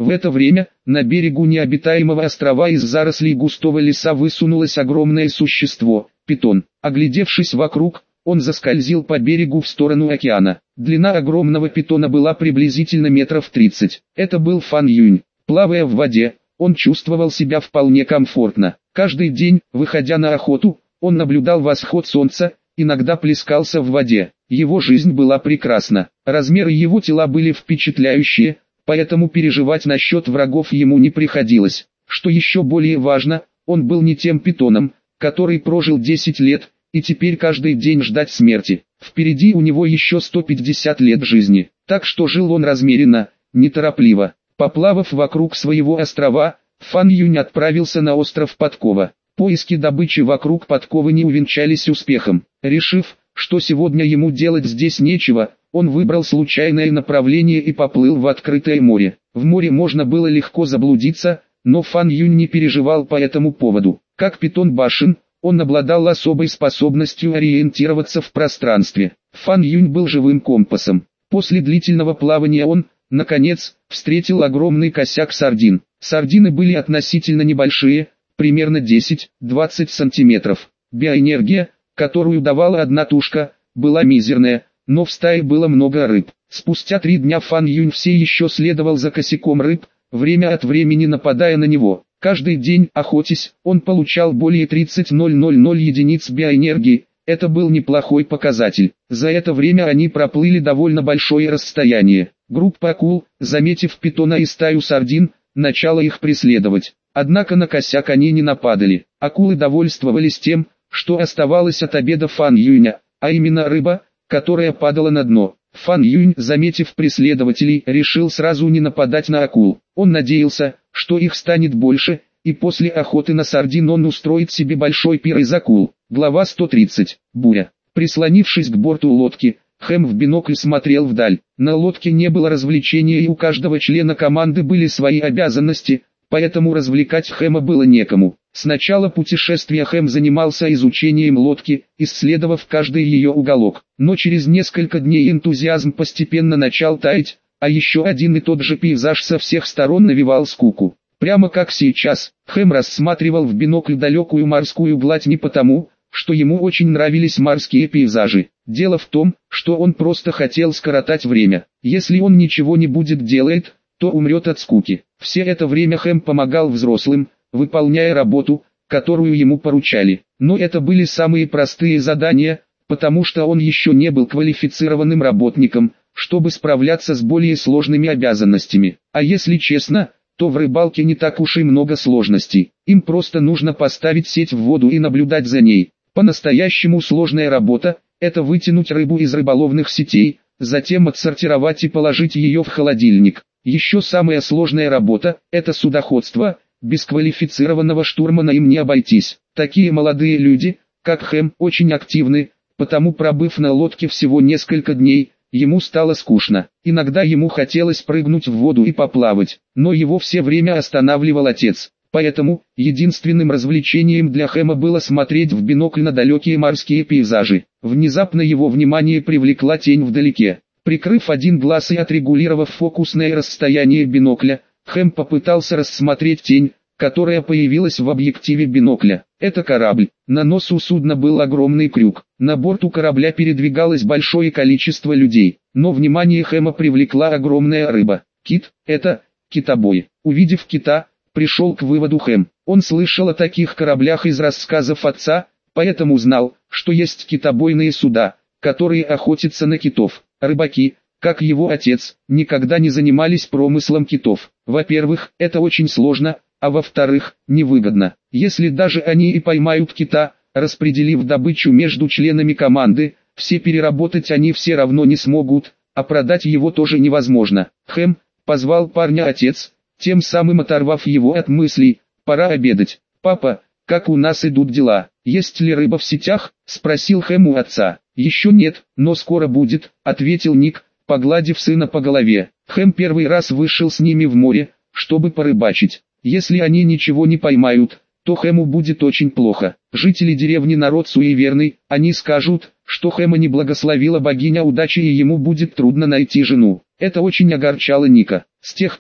В это время, на берегу необитаемого острова из зарослей густого леса высунулось огромное существо – питон. Оглядевшись вокруг, он заскользил по берегу в сторону океана. Длина огромного питона была приблизительно метров 30. Это был Фан Юнь. Плавая в воде, он чувствовал себя вполне комфортно. Каждый день, выходя на охоту, он наблюдал восход солнца, иногда плескался в воде. Его жизнь была прекрасна. Размеры его тела были впечатляющие, поэтому переживать насчет врагов ему не приходилось. Что еще более важно, он был не тем питоном, который прожил 10 лет, и теперь каждый день ждать смерти. Впереди у него еще 150 лет жизни, так что жил он размеренно, неторопливо. Поплавав вокруг своего острова, Фан Юнь отправился на остров Подкова. Поиски добычи вокруг Подковы не увенчались успехом. Решив, что сегодня ему делать здесь нечего, он выбрал случайное направление и поплыл в открытое море. В море можно было легко заблудиться, но Фан Юнь не переживал по этому поводу. Как питон башен, он обладал особой способностью ориентироваться в пространстве. Фан Юнь был живым компасом. После длительного плавания он, наконец, встретил огромный косяк сардин. Сардины были относительно небольшие, примерно 10-20 сантиметров. Биоэнергия, которую давала одна тушка, была мизерная, но в стае было много рыб. Спустя 3 дня Фан Юнь все еще следовал за косяком рыб, время от времени нападая на него. Каждый день, охотясь, он получал более 30,000 единиц биоэнергии. Это был неплохой показатель. За это время они проплыли довольно большое расстояние. Группа акул, заметив питона и стаю сардин, начала их преследовать. Однако на косяк они не нападали. Акулы довольствовались тем, что оставалось от обеда Фан Юня, а именно рыба, которая падала на дно. Фан Юнь, заметив преследователей, решил сразу не нападать на акул. Он надеялся, что их станет больше, и после охоты на сардин он устроит себе большой пир из акул. Глава 130. Буря. Прислонившись к борту лодки, Хэм в бинокль смотрел вдаль. На лодке не было развлечения и у каждого члена команды были свои обязанности, поэтому развлекать Хэма было некому. С начала путешествия Хэм занимался изучением лодки, исследовав каждый ее уголок. Но через несколько дней энтузиазм постепенно начал таять, а еще один и тот же пейзаж со всех сторон навевал скуку. Прямо как сейчас, Хэм рассматривал в бинокль далекую морскую гладь не потому, что ему очень нравились морские пейзажи. Дело в том, что он просто хотел скоротать время. Если он ничего не будет делать, то умрет от скуки. Все это время Хэм помогал взрослым, выполняя работу, которую ему поручали. Но это были самые простые задания, потому что он еще не был квалифицированным работником, чтобы справляться с более сложными обязанностями. А если честно, то в рыбалке не так уж и много сложностей. Им просто нужно поставить сеть в воду и наблюдать за ней. По-настоящему сложная работа – это вытянуть рыбу из рыболовных сетей, затем отсортировать и положить ее в холодильник. Еще самая сложная работа – это судоходство, без квалифицированного штурмана им не обойтись. Такие молодые люди, как Хэм, очень активны, потому пробыв на лодке всего несколько дней, ему стало скучно. Иногда ему хотелось прыгнуть в воду и поплавать, но его все время останавливал отец. Поэтому, единственным развлечением для Хэма было смотреть в бинокль на далекие морские пейзажи. Внезапно его внимание привлекла тень вдалеке. Прикрыв один глаз и отрегулировав фокусное расстояние бинокля, Хэм попытался рассмотреть тень, которая появилась в объективе бинокля. Это корабль. На носу судна был огромный крюк. На борту корабля передвигалось большое количество людей. Но внимание Хэма привлекла огромная рыба. Кит, это китобой. Увидев кита, пришел к выводу Хэм. Он слышал о таких кораблях из рассказов отца, поэтому знал, что есть китобойные суда, которые охотятся на китов. Рыбаки, как его отец, никогда не занимались промыслом китов. Во-первых, это очень сложно, а во-вторых, невыгодно. Если даже они и поймают кита, распределив добычу между членами команды, все переработать они все равно не смогут, а продать его тоже невозможно. Хэм, позвал парня отец, тем самым оторвав его от мыслей, пора обедать. «Папа, как у нас идут дела? Есть ли рыба в сетях?» – спросил Хэм у отца. «Еще нет, но скоро будет», – ответил Ник, погладив сына по голове. Хэм первый раз вышел с ними в море, чтобы порыбачить. Если они ничего не поймают, то Хэму будет очень плохо. Жители деревни народ суеверный, они скажут, что Хэма не благословила богиня удачи и ему будет трудно найти жену. Это очень огорчало Ника. С тех пор,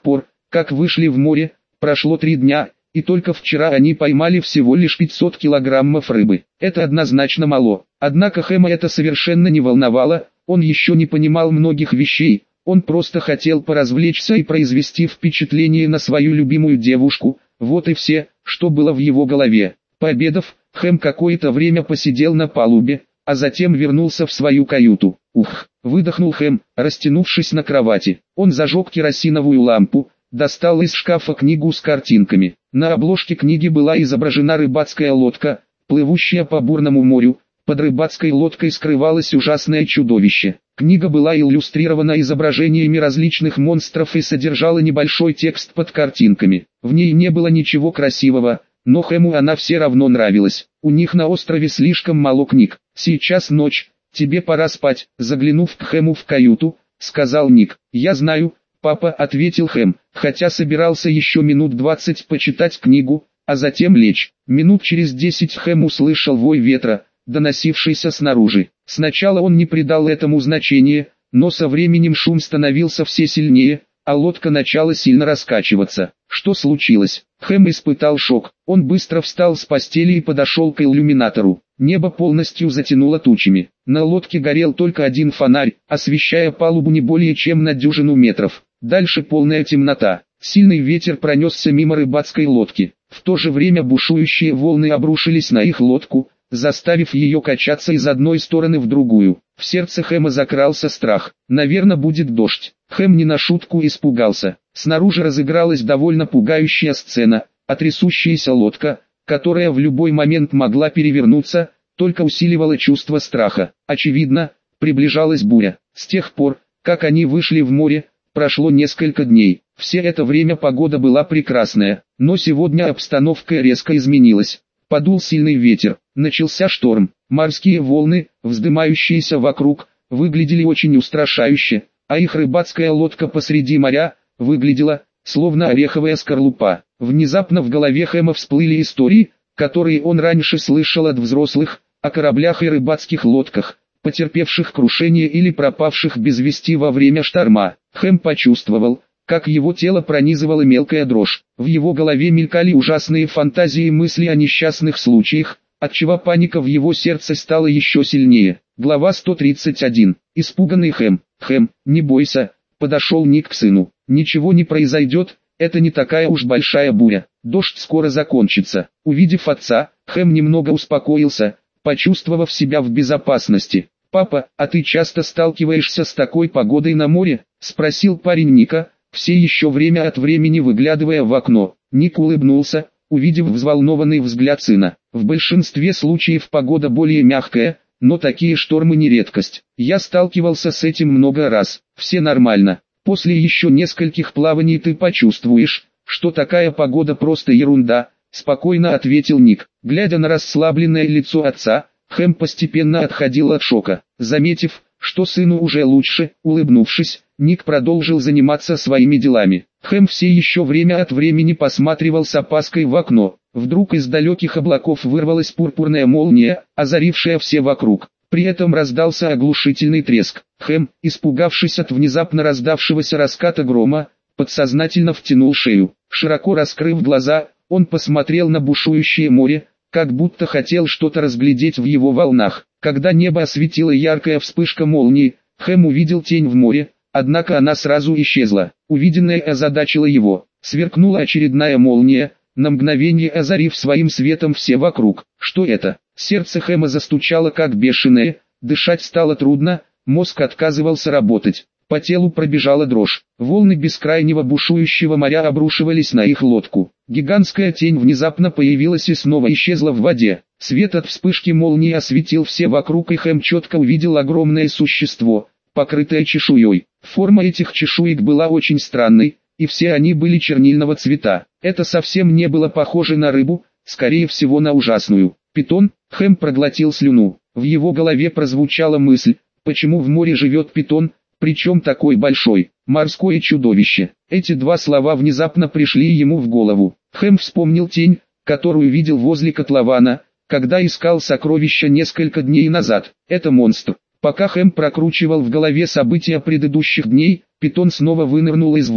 как вышли в море, прошло 3 дня, и только вчера они поймали всего лишь 500 килограммов рыбы. Это однозначно мало. Однако Хэма это совершенно не волновало, он еще не понимал многих вещей, он просто хотел поразвлечься и произвести впечатление на свою любимую девушку, вот и все, что было в его голове. Пообедав, Хэм какое-то время посидел на палубе, а затем вернулся в свою каюту. Ух, выдохнул Хэм, растянувшись на кровати. Он зажег керосиновую лампу, достал из шкафа книгу с картинками. На обложке книги была изображена рыбацкая лодка, плывущая по бурному морю. Под рыбацкой лодкой скрывалось ужасное чудовище. Книга была иллюстрирована изображениями различных монстров и содержала небольшой текст под картинками. В ней не было ничего красивого, но Хэму она все равно нравилась. У них на острове слишком мало книг. Сейчас ночь, тебе пора спать. Заглянув к Хэму в каюту, сказал Ник. Я знаю, папа, ответил Хэм, хотя собирался еще минут 20 почитать книгу, а затем лечь. Минут через 10 Хэм услышал вой ветра, доносившийся снаружи. Сначала он не придал этому значения, но со временем шум становился все сильнее, а лодка начала сильно раскачиваться. Что случилось? Хэм испытал шок. Он быстро встал с постели и подошел к иллюминатору. Небо полностью затянуло тучами. На лодке горел только один фонарь, освещая палубу не более чем на дюжину метров. Дальше полная темнота. Сильный ветер пронесся мимо рыбацкой лодки. В то же время бушующие волны обрушились на их лодку, заставив ее качаться из одной стороны в другую. В сердце Хэма закрался страх. Наверное, будет дождь. Хэм не на шутку испугался. Снаружи разыгралась довольно пугающая сцена, а трясущаяся лодка, которая в любой момент могла перевернуться, только усиливала чувство страха. Очевидно, приближалась буря. С тех пор, как они вышли в море, прошло несколько дней. Все это время погода была прекрасная, но сегодня обстановка резко изменилась. Подул сильный ветер, начался шторм, морские волны, вздымающиеся вокруг, выглядели очень устрашающе, а их рыбацкая лодка посреди моря, выглядела, словно ореховая скорлупа. Внезапно в голове Хэма всплыли истории, которые он раньше слышал от взрослых, о кораблях и рыбацких лодках, потерпевших крушение или пропавших без вести во время шторма. Хэм почувствовал, как его тело пронизывала мелкая дрожь. В его голове мелькали ужасные фантазии и мысли о несчастных случаях, отчего паника в его сердце стала еще сильнее. Глава 131. Испуганный Хэм. «Хэм, не бойся», — подошел Ник к сыну. «Ничего не произойдет, это не такая уж большая буря. Дождь скоро закончится». Увидев отца, Хэм немного успокоился, почувствовав себя в безопасности. «Папа, а ты часто сталкиваешься с такой погодой на море?» — спросил парень Ника, все еще время от времени выглядывая в окно. Ник улыбнулся, увидев взволнованный взгляд сына. «В большинстве случаев погода более мягкая, но такие штормы не редкость. Я сталкивался с этим много раз. Все нормально. После еще нескольких плаваний ты почувствуешь, что такая погода просто ерунда», — спокойно ответил Ник. Глядя на расслабленное лицо отца, Хэм постепенно отходил от шока. Заметив, что сыну уже лучше, улыбнувшись, Ник продолжил заниматься своими делами. Хэм все еще время от времени посматривал с опаской в окно. Вдруг из далеких облаков вырвалась пурпурная молния, озарившая все вокруг. При этом раздался оглушительный треск. Хэм, испугавшись от внезапно раздавшегося раската грома, подсознательно втянул шею. Широко раскрыв глаза, он посмотрел на бушующее море, как будто хотел что-то разглядеть в его волнах. Когда небо осветила яркая вспышка молнии, Хэм увидел тень в море, однако она сразу исчезла. Увиденное озадачило его. Сверкнула очередная молния, на мгновение озарив своим светом все вокруг. Что это? Сердце Хэма застучало как бешеное, дышать стало трудно, мозг отказывался работать. По телу пробежала дрожь. Волны бескрайнего бушующего моря обрушивались на их лодку. Гигантская тень внезапно появилась и снова исчезла в воде. Свет от вспышки молнии осветил все вокруг, и Хэм четко увидел огромное существо, покрытое чешуей. Форма этих чешуек была очень странной, и все они были чернильного цвета. Это совсем не было похоже на рыбу, скорее всего на ужасную. Питон. Хэм проглотил слюну. В его голове прозвучала мысль, почему в море живет питон, причем такой большой, морское чудовище. Эти два слова внезапно пришли ему в голову. Хэм вспомнил тень, которую видел возле котлована, когда искал сокровища несколько дней назад. Это монстр. Пока Хэм прокручивал в голове события предыдущих дней, питон снова вынырнул из воды.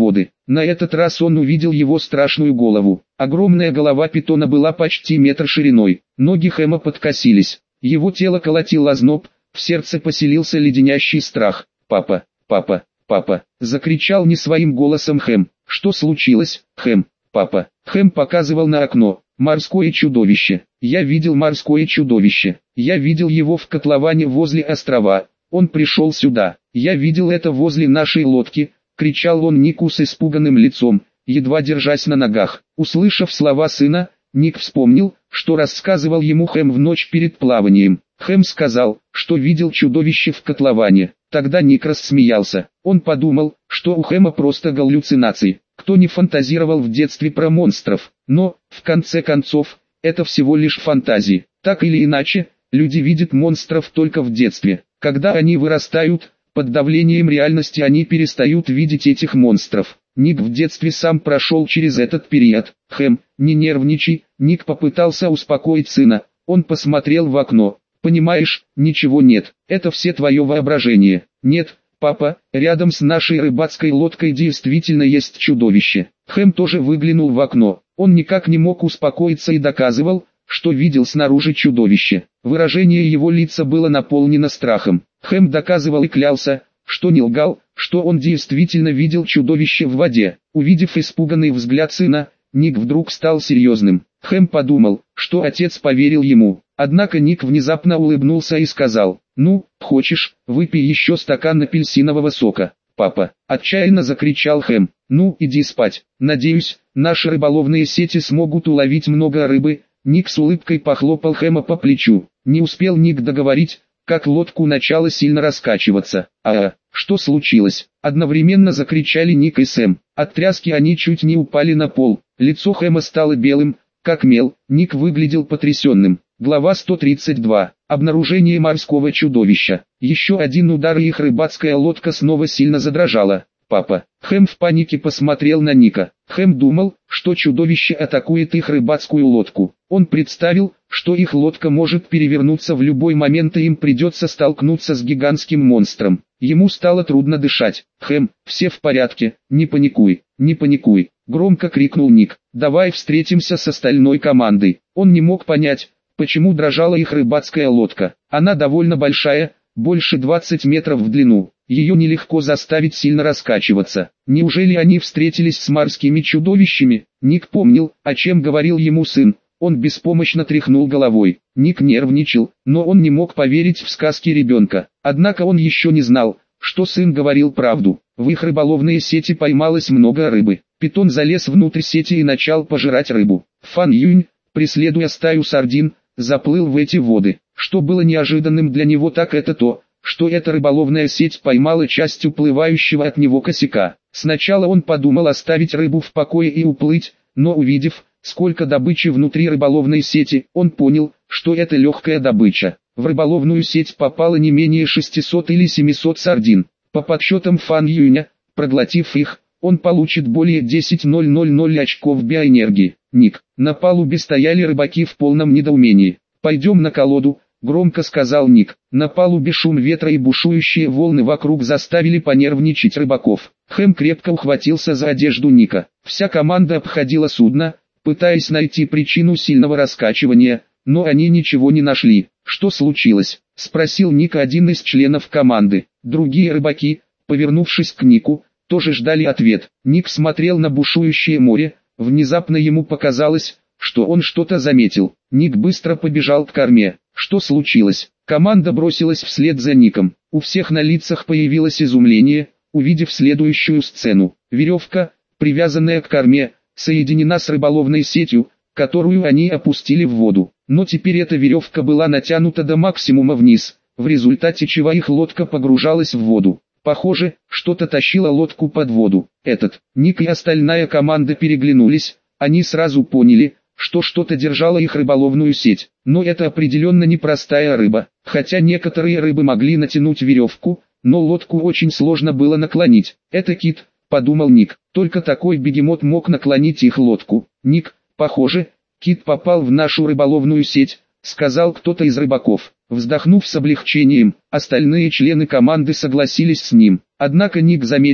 На этот раз он увидел его страшную голову. Огромная голова питона была почти метр шириной. Ноги Хэма подкосились. Его тело колотил озноб, в сердце поселился леденящий страх. «Папа, папа, папа!» — закричал не своим голосом Хэм. «Что случилось, Хэм? Папа!» Хэм показывал на окно. «Морское чудовище! Я видел морское чудовище! Я видел его в котловане возле острова! Он пришел сюда! Я видел это возле нашей лодки!» — кричал он Нику с испуганным лицом, едва держась на ногах. Услышав слова сына, Ник вспомнил, что рассказывал ему Хэм в ночь перед плаванием. Хэм сказал, что видел чудовище в котловане. Тогда Ник рассмеялся. Он подумал, что у Хэма просто галлюцинации. Кто не фантазировал в детстве про монстров? Но, в конце концов, это всего лишь фантазии. Так или иначе, люди видят монстров только в детстве. Когда они вырастают, под давлением реальности они перестают видеть этих монстров. Ник в детстве сам прошел через этот период. «Хэм, не нервничай», Ник попытался успокоить сына. Он посмотрел в окно. «Понимаешь, ничего нет, это все твое воображение». «Нет, папа, рядом с нашей рыбацкой лодкой действительно есть чудовище». Хэм тоже выглянул в окно. Он никак не мог успокоиться и доказывал, что видел снаружи чудовище. Выражение его лица было наполнено страхом. Хэм доказывал и клялся, что не лгал, что он действительно видел чудовище в воде. Увидев испуганный взгляд сына, Ник вдруг стал серьезным. Хэм подумал, что отец поверил ему. Однако Ник внезапно улыбнулся и сказал: «Ну, хочешь, выпей еще стакан апельсинового сока, папа?» Отчаянно закричал Хэм. «Ну, иди спать. Надеюсь, наши рыболовные сети смогут уловить много рыбы». Ник с улыбкой похлопал Хэма по плечу. Не успел Ник договорить, как лодку начало сильно раскачиваться. Что случилось?» Одновременно закричали Ник и Сэм. От тряски они чуть не упали на пол. Лицо Хэма стало белым, как мел. Ник выглядел потрясенным. Глава 132. Обнаружение морского чудовища. Еще один удар, и их рыбацкая лодка снова сильно задрожала. «Папа». Хэм в панике посмотрел на Ника. Хэм думал, что чудовище атакует их рыбацкую лодку. Он представил, что их лодка может перевернуться в любой момент и им придется столкнуться с гигантским монстром. Ему стало трудно дышать. «Хэм, все в порядке, не паникуй, не паникуй», — громко крикнул Ник. «Давай встретимся с остальной командой». Он не мог понять, почему дрожала их рыбацкая лодка. Она довольно большая, больше 20 метров в длину. Ее нелегко заставить сильно раскачиваться. Неужели они встретились с морскими чудовищами? Ник помнил, о чем говорил ему сын. Он беспомощно тряхнул головой. Ник нервничал, но он не мог поверить в сказки ребенка. Однако он еще не знал, что сын говорил правду. В их рыболовные сети поймалось много рыбы. Питон залез внутрь сети и начал пожирать рыбу. Фан Юнь, преследуя стаю сардин, заплыл в эти воды. Что было неожиданным для него, так это то, что эта рыболовная сеть поймала часть уплывающего от него косяка. Сначала он подумал оставить рыбу в покое и уплыть, но увидев, сколько добычи внутри рыболовной сети, он понял, что это легкая добыча. В рыболовную сеть попало не менее 600 или 700 сардин. По подсчетам Фан Юня, проглотив их, он получит более 10,000 очков биоэнергии. Ник. На палубе стояли рыбаки в полном недоумении. «Пойдем на колоду», — громко сказал Ник. На палубе шум ветра и бушующие волны вокруг заставили понервничать рыбаков. Хэм крепко ухватился за одежду Ника. Вся команда обходила судно, пытаясь найти причину сильного раскачивания, но они ничего не нашли. «Что случилось?» — спросил Ник, один из членов команды. Другие рыбаки, повернувшись к Нику, тоже ждали ответ. Ник смотрел на бушующее море. Внезапно ему показалось, что он что-то заметил. Ник быстро побежал к корме. Что случилось? Команда бросилась вслед за Ником. У всех на лицах появилось изумление, увидев следующую сцену. Веревка, привязанная к корме, соединена с рыболовной сетью, которую они опустили в воду. Но теперь эта веревка была натянута до максимума вниз, в результате чего их лодка погружалась в воду. Похоже, что-то тащило лодку под воду. Ник и остальная команда переглянулись. Они сразу поняли, что что-то держало их рыболовную сеть. Но это определенно не простая рыба. Хотя некоторые рыбы могли натянуть веревку, но лодку очень сложно было наклонить. «Это кит», — подумал Ник. Только такой бегемот мог наклонить их лодку. «Ник, похоже, кит попал в нашу рыболовную сеть», — сказал кто-то из рыбаков. Вздохнув с облегчением, остальные члены команды согласились с ним. Однако Ник заметил,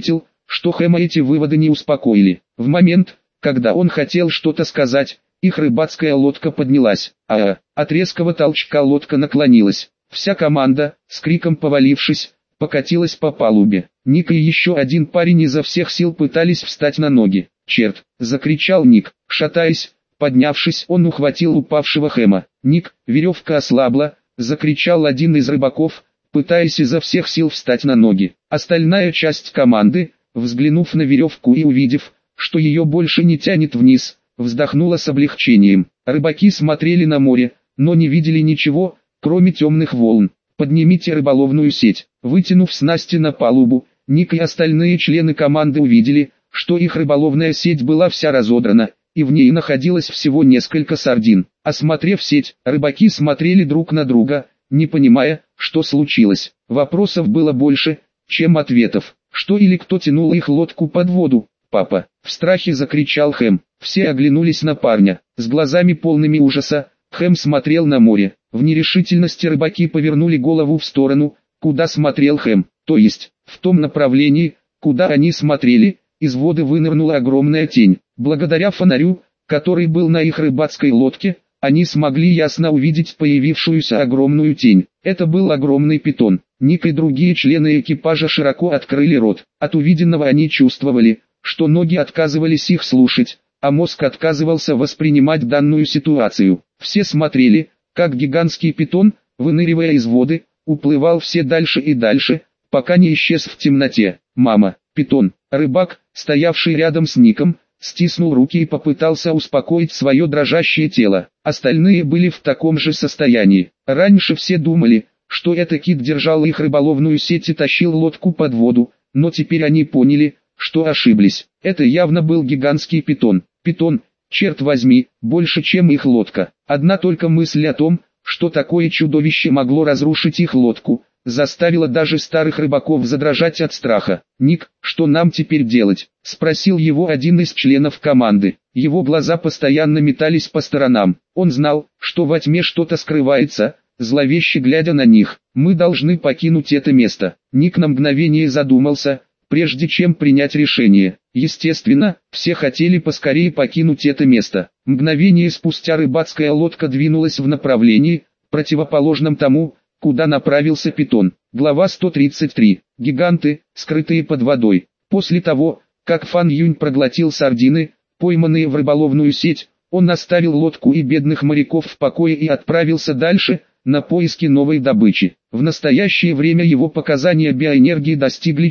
что Хэма эти выводы не успокоили. В момент, когда он хотел что-то сказать, их рыбацкая лодка поднялась, от резкого толчка лодка наклонилась. Вся команда, с криком повалившись, покатилась по палубе. Ник и еще один парень изо всех сил пытались встать на ноги. «Черт!» — закричал Ник. Шатаясь, поднявшись, он ухватил упавшего Хэма. «Ник, веревка ослабла!» — закричал один из рыбаков, пытаясь изо всех сил встать на ноги. Остальная часть команды, взглянув на веревку и увидев, что ее больше не тянет вниз, вздохнула с облегчением. Рыбаки смотрели на море, но не видели ничего, кроме темных волн. «Поднимите рыболовную сеть». Вытянув снасти на палубу, Ник и остальные члены команды увидели, что их рыболовная сеть была вся разодрана, и в ней находилось всего несколько сардин. Осмотрев сеть, рыбаки смотрели друг на друга, не понимая, что случилось. Вопросов было больше, чем ответов. Что или кто тянул их лодку под воду? «Папа!» — в страхе закричал Хэм. Все оглянулись на парня. С глазами полными ужаса, Хэм смотрел на море. В нерешительности рыбаки повернули голову в сторону, куда смотрел Хэм, то есть, в том направлении, куда они смотрели, из воды вынырнула огромная тень. Благодаря фонарю, который был на их рыбацкой лодке, они смогли ясно увидеть появившуюся огромную тень. Это был огромный питон. Ник и другие члены экипажа широко открыли рот. От увиденного они чувствовали, что ноги отказывались их слушать, а мозг отказывался воспринимать данную ситуацию. Все смотрели, как гигантский питон, выныривая из воды, уплывал все дальше и дальше, пока не исчез в темноте. «Мама!» Питон, рыбак, стоявший рядом с Ником, стиснул руки и попытался успокоить свое дрожащее тело. Остальные были в таком же состоянии. Раньше все думали, что это кит держал их рыболовную сеть и тащил лодку под воду, но теперь они поняли, что ошиблись. Это явно был гигантский питон. Питон, черт возьми, больше чем их лодка. Одна только мысль о том, что такое чудовище могло разрушить их лодку, заставила даже старых рыбаков задрожать от страха. «Ник, что нам теперь делать?» — спросил его один из членов команды. Его глаза постоянно метались по сторонам. Он знал, что во тьме что-то скрывается, зловеще глядя на них. «Мы должны покинуть это место». Ник на мгновение задумался, прежде чем принять решение. Естественно, все хотели поскорее покинуть это место. Мгновение спустя рыбацкая лодка двинулась в направлении, противоположном тому, куда направился питон. Глава 133. Гиганты, скрытые под водой. После того, как Фан Юнь проглотил сардины, пойманные в рыболовную сеть, он оставил лодку и бедных моряков в покое и отправился дальше, на поиски новой добычи. В настоящее время его показания биоэнергии достигли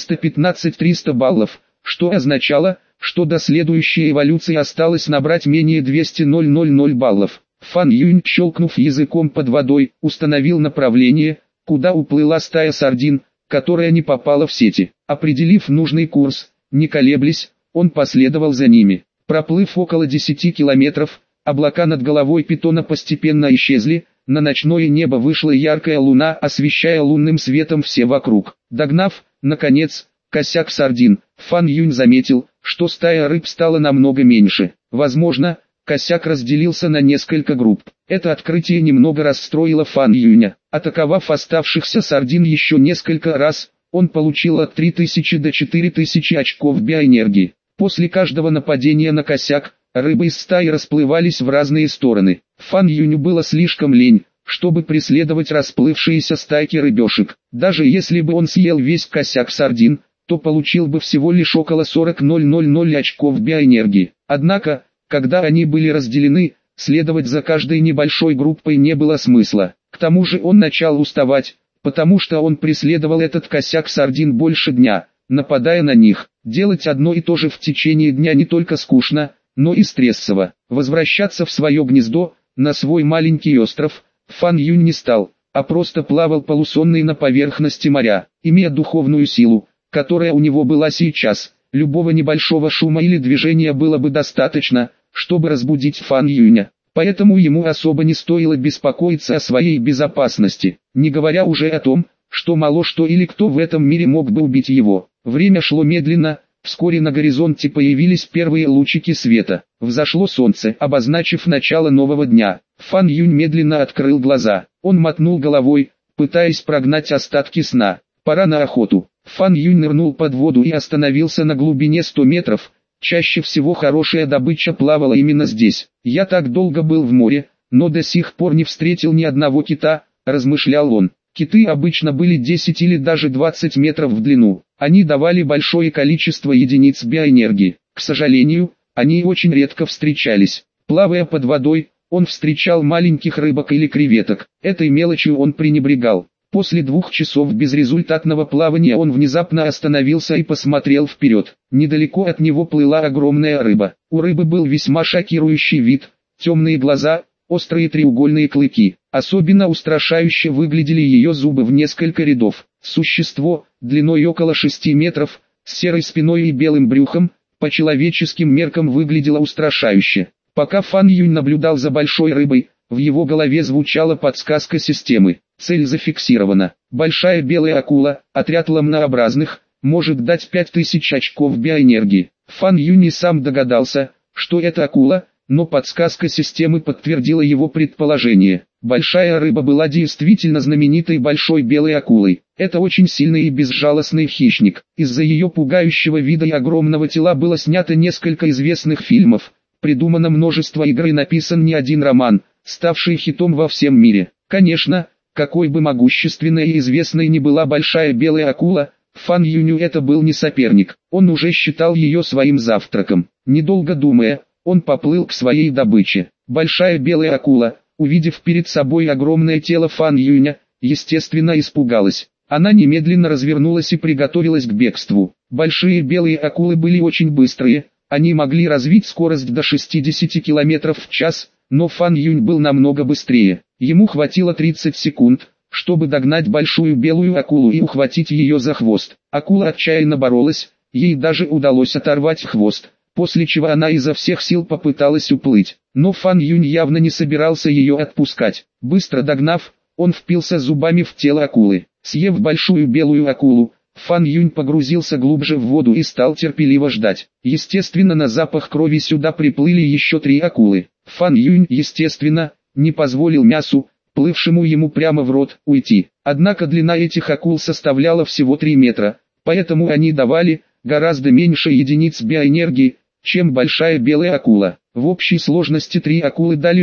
415-300 баллов, что означало, что до следующей эволюции осталось набрать менее 200-000 баллов. Фан Юнь, щелкнув языком под водой, установил направление, куда уплыла стая сардин, которая не попала в сети. Определив нужный курс, не колеблясь, он последовал за ними. Проплыв около 10 километров, облака над головой питона постепенно исчезли, на ночное небо вышла яркая луна, освещая лунным светом все вокруг. Догнав, наконец, косяк сардин, Фан Юнь заметил, что стая рыб стала намного меньше. Возможно, косяк разделился на несколько групп. Это открытие немного расстроило Фан Юня. Атаковав оставшихся сардин еще несколько раз, он получил от 3000 до 4000 очков биоэнергии. После каждого нападения на косяк, рыбы из стаи расплывались в разные стороны. Фан Юню было слишком лень, чтобы преследовать расплывшиеся стайки рыбешек. Даже если бы он съел весь косяк сардин, то получил бы всего лишь около 40 очков биоэнергии. Однако, когда они были разделены, следовать за каждой небольшой группой не было смысла. К тому же он начал уставать, потому что он преследовал этот косяк сардин больше дня, нападая на них. Делать одно и то же в течение дня не только скучно, но и стрессово. Возвращаться в свое гнездо, на свой маленький остров, Фан Юнь не стал, а просто плавал полусонный на поверхности моря. Имея духовную силу, которая у него была сейчас, любого небольшого шума или движения было бы достаточно, чтобы разбудить Фан Юня. Поэтому ему особо не стоило беспокоиться о своей безопасности, не говоря уже о том, что мало что или кто в этом мире мог бы убить его. Время шло медленно, вскоре на горизонте появились первые лучики света. Взошло солнце, обозначив начало нового дня. Фан Юнь медленно открыл глаза. Он мотнул головой, пытаясь прогнать остатки сна. Пора на охоту. Фан Юнь нырнул под воду и остановился на глубине 100 метров. Чаще всего хорошая добыча плавала именно здесь. Я так долго был в море, но до сих пор не встретил ни одного кита, размышлял он. Киты обычно были 10 или даже 20 метров в длину. Они давали большое количество единиц биоэнергии. К сожалению, они очень редко встречались. Плавая под водой, он встречал маленьких рыбок или креветок. Этой мелочью он пренебрегал. После 2 часов безрезультатного плавания он внезапно остановился и посмотрел вперед. Недалеко от него плыла огромная рыба. У рыбы был весьма шокирующий вид, темные глаза, острые треугольные клыки. Особенно устрашающе выглядели ее зубы в несколько рядов. Существо, длиной около 6 метров, с серой спиной и белым брюхом, по человеческим меркам выглядело устрашающе. Пока Фан Юнь наблюдал за большой рыбой, в его голове звучала подсказка системы. Цель зафиксирована. Большая белая акула, отряд ламнообразных, может дать 5000 очков биоэнергии. Фан Юнь и сам догадался, что это акула, но подсказка системы подтвердила его предположение. Большая рыба была действительно знаменитой большой белой акулой. Это очень сильный и безжалостный хищник. Из-за ее пугающего вида и огромного тела было снято несколько известных фильмов, придумано множество игр и написан не один роман, ставший хитом во всем мире. Конечно, какой бы могущественной и известной ни была большая белая акула, Фан Юню это был не соперник. Он уже считал ее своим завтраком. Недолго думая, он поплыл к своей добыче. Большая белая акула, увидев перед собой огромное тело Фан Юня, естественно испугалась. Она немедленно развернулась и приготовилась к бегству. Большие белые акулы были очень быстрые, они могли развить скорость до 60 км в час, но Фан Юнь был намного быстрее. Ему хватило 30 секунд, чтобы догнать большую белую акулу и ухватить ее за хвост. Акула отчаянно боролась, ей даже удалось оторвать хвост, после чего она изо всех сил попыталась уплыть. Но Фан Юнь явно не собирался ее отпускать. Быстро догнав, он впился зубами в тело акулы. Съев большую белую акулу, Фан Юнь погрузился глубже в воду и стал терпеливо ждать. Естественно, на запах крови сюда приплыли еще 3 акулы. Фан Юнь, естественно, не позволил мясу, плывшему ему прямо в рот, уйти. Однако длина этих акул составляла всего 3 метра, поэтому они давали гораздо меньше единиц биоэнергии, чем большая белая акула. В общей сложности 3 акулы дали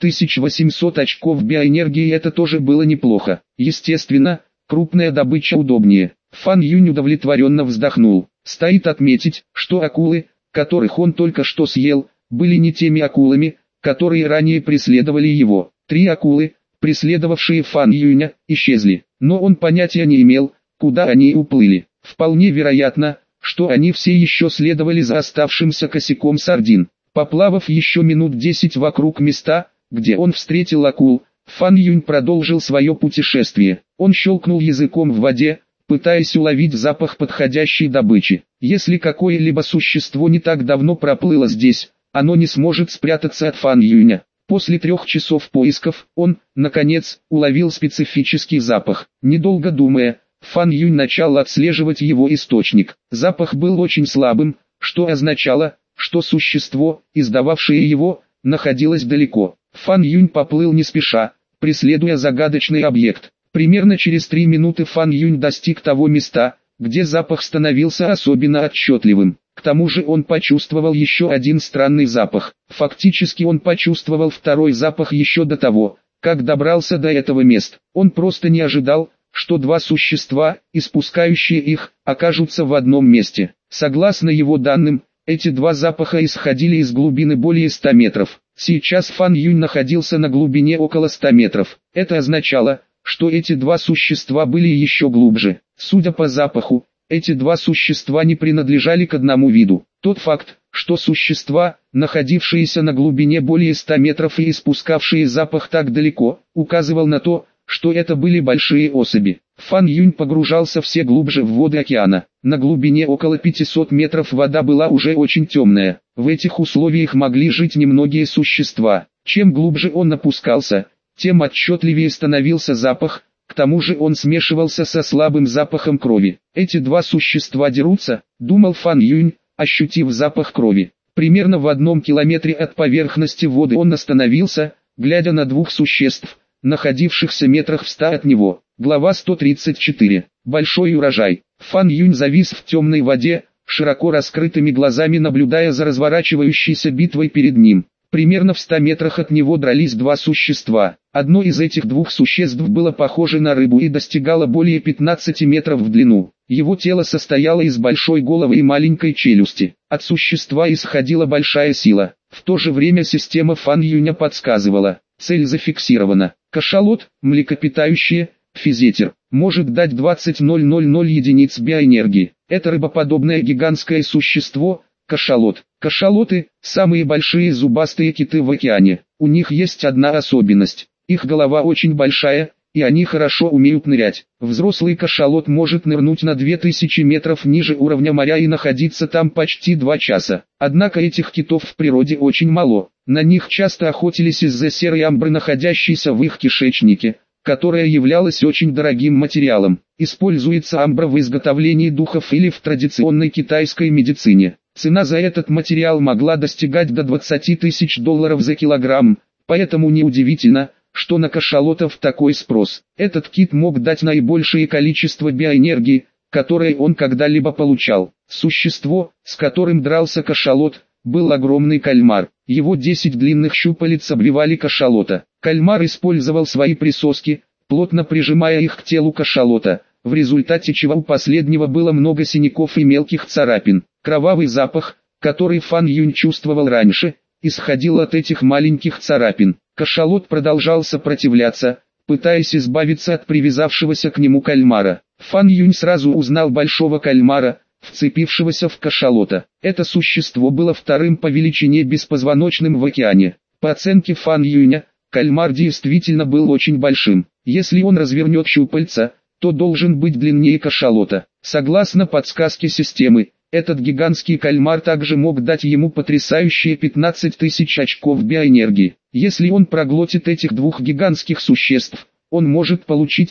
6800 очков биоэнергии, и это тоже было неплохо. Естественно, крупная добыча удобнее. Фан Юнь удовлетворенно вздохнул. Стоит отметить, что акулы, которых он только что съел, были не теми акулами, которые ранее преследовали его. 3 акулы, преследовавшие Фан Юня, исчезли, но он понятия не имел, куда они уплыли. Вполне вероятно, что они все еще следовали за оставшимся косяком сардин. Поплавав еще минут 10 вокруг места, где он встретил акул, Фан Юнь продолжил свое путешествие. Он щелкнул языком в воде, пытаясь уловить запах подходящей добычи. Если какое-либо существо не так давно проплыло здесь, оно не сможет спрятаться от Фан Юня. После 3 часов поисков, он, наконец, уловил специфический запах. Недолго думая, Фан Юнь начал отслеживать его источник. Запах был очень слабым, что означало, что существо, издававшее его, находилось далеко. Фан Юнь поплыл не спеша, преследуя загадочный объект. Примерно через 3 минуты Фан Юнь достиг того места, где запах становился особенно отчетливым. К тому же он почувствовал еще один странный запах. Фактически он почувствовал второй запах еще до того, как добрался до этого места. Он просто не ожидал, что 2 существа, испускающие их, окажутся в одном месте. Согласно его данным, эти 2 запаха исходили из глубины более 100 метров. Сейчас Фан Юнь находился на глубине около 100 метров. Это означало, что эти 2 существа были еще глубже. Судя по запаху, эти 2 существа не принадлежали к одному виду. Тот факт, что существа, находившиеся на глубине более 100 метров и испускавшие запах так далеко, указывал на то, что это были большие особи. Фан Юнь погружался все глубже в воды океана. На глубине около 500 метров вода была уже очень темная. В этих условиях могли жить немногие существа. Чем глубже он опускался, тем отчетливее становился запах, к тому же он смешивался со слабым запахом крови. Эти 2 существа дерутся, думал Фан Юнь, ощутив запах крови. Примерно в 1 километре от поверхности воды он остановился, глядя на 2 существ, находившихся метрах в 100 от него. Глава 134. Большой урожай. Фан Юнь завис в темной воде, широко раскрытыми глазами наблюдая за разворачивающейся битвой перед ним. Примерно в 100 метрах от него дрались два существа. Одно из этих двух существ было похоже на рыбу и достигало более 15 метров в длину. Его тело состояло из большой головы и маленькой челюсти. От существа исходила большая сила. В то же время система Фан Юня подсказывала: цель зафиксирована. Кашалот, млекопитающее, физетер, может дать 20,000 единиц биоэнергии. Это рыбоподобное гигантское существо, кашалот. Кашалоты – самые большие зубастые киты в океане. У них есть одна особенность. Их голова очень большая, и они хорошо умеют нырять. Взрослый кашалот может нырнуть на 2000 метров ниже уровня моря и находиться там почти 2 часа. Однако этих китов в природе очень мало. На них часто охотились из-за серой амбры, находящейся в их кишечнике, которая являлась очень дорогим материалом. Используется амбра в изготовлении духов или в традиционной китайской медицине. Цена за этот материал могла достигать до 20 тысяч долларов за килограмм, поэтому неудивительно, что на кашалотов такой спрос. Этот кит мог дать наибольшее количество биоэнергии, которое он когда-либо получал. Существо, с которым дрался кашалот, был огромный кальмар. Его 10 длинных щупалец обвивали кашалота. Кальмар использовал свои присоски, плотно прижимая их к телу кашалота, в результате чего у последнего было много синяков и мелких царапин. Кровавый запах, который Фан Юнь чувствовал раньше, исходил от этих маленьких царапин. Кашалот продолжал сопротивляться, пытаясь избавиться от привязавшегося к нему кальмара. Фан Юнь сразу узнал большого кальмара, вцепившегося в кашалота. Это существо было вторым по величине беспозвоночным в океане. По оценке Фан Юня, кальмар действительно был очень большим. Если он развернет щупальца, то должен быть длиннее кашалота. Согласно подсказке системы, этот гигантский кальмар также мог дать ему потрясающие 15 тысяч очков биоэнергии. Если он проглотит этих двух гигантских существ, он может получить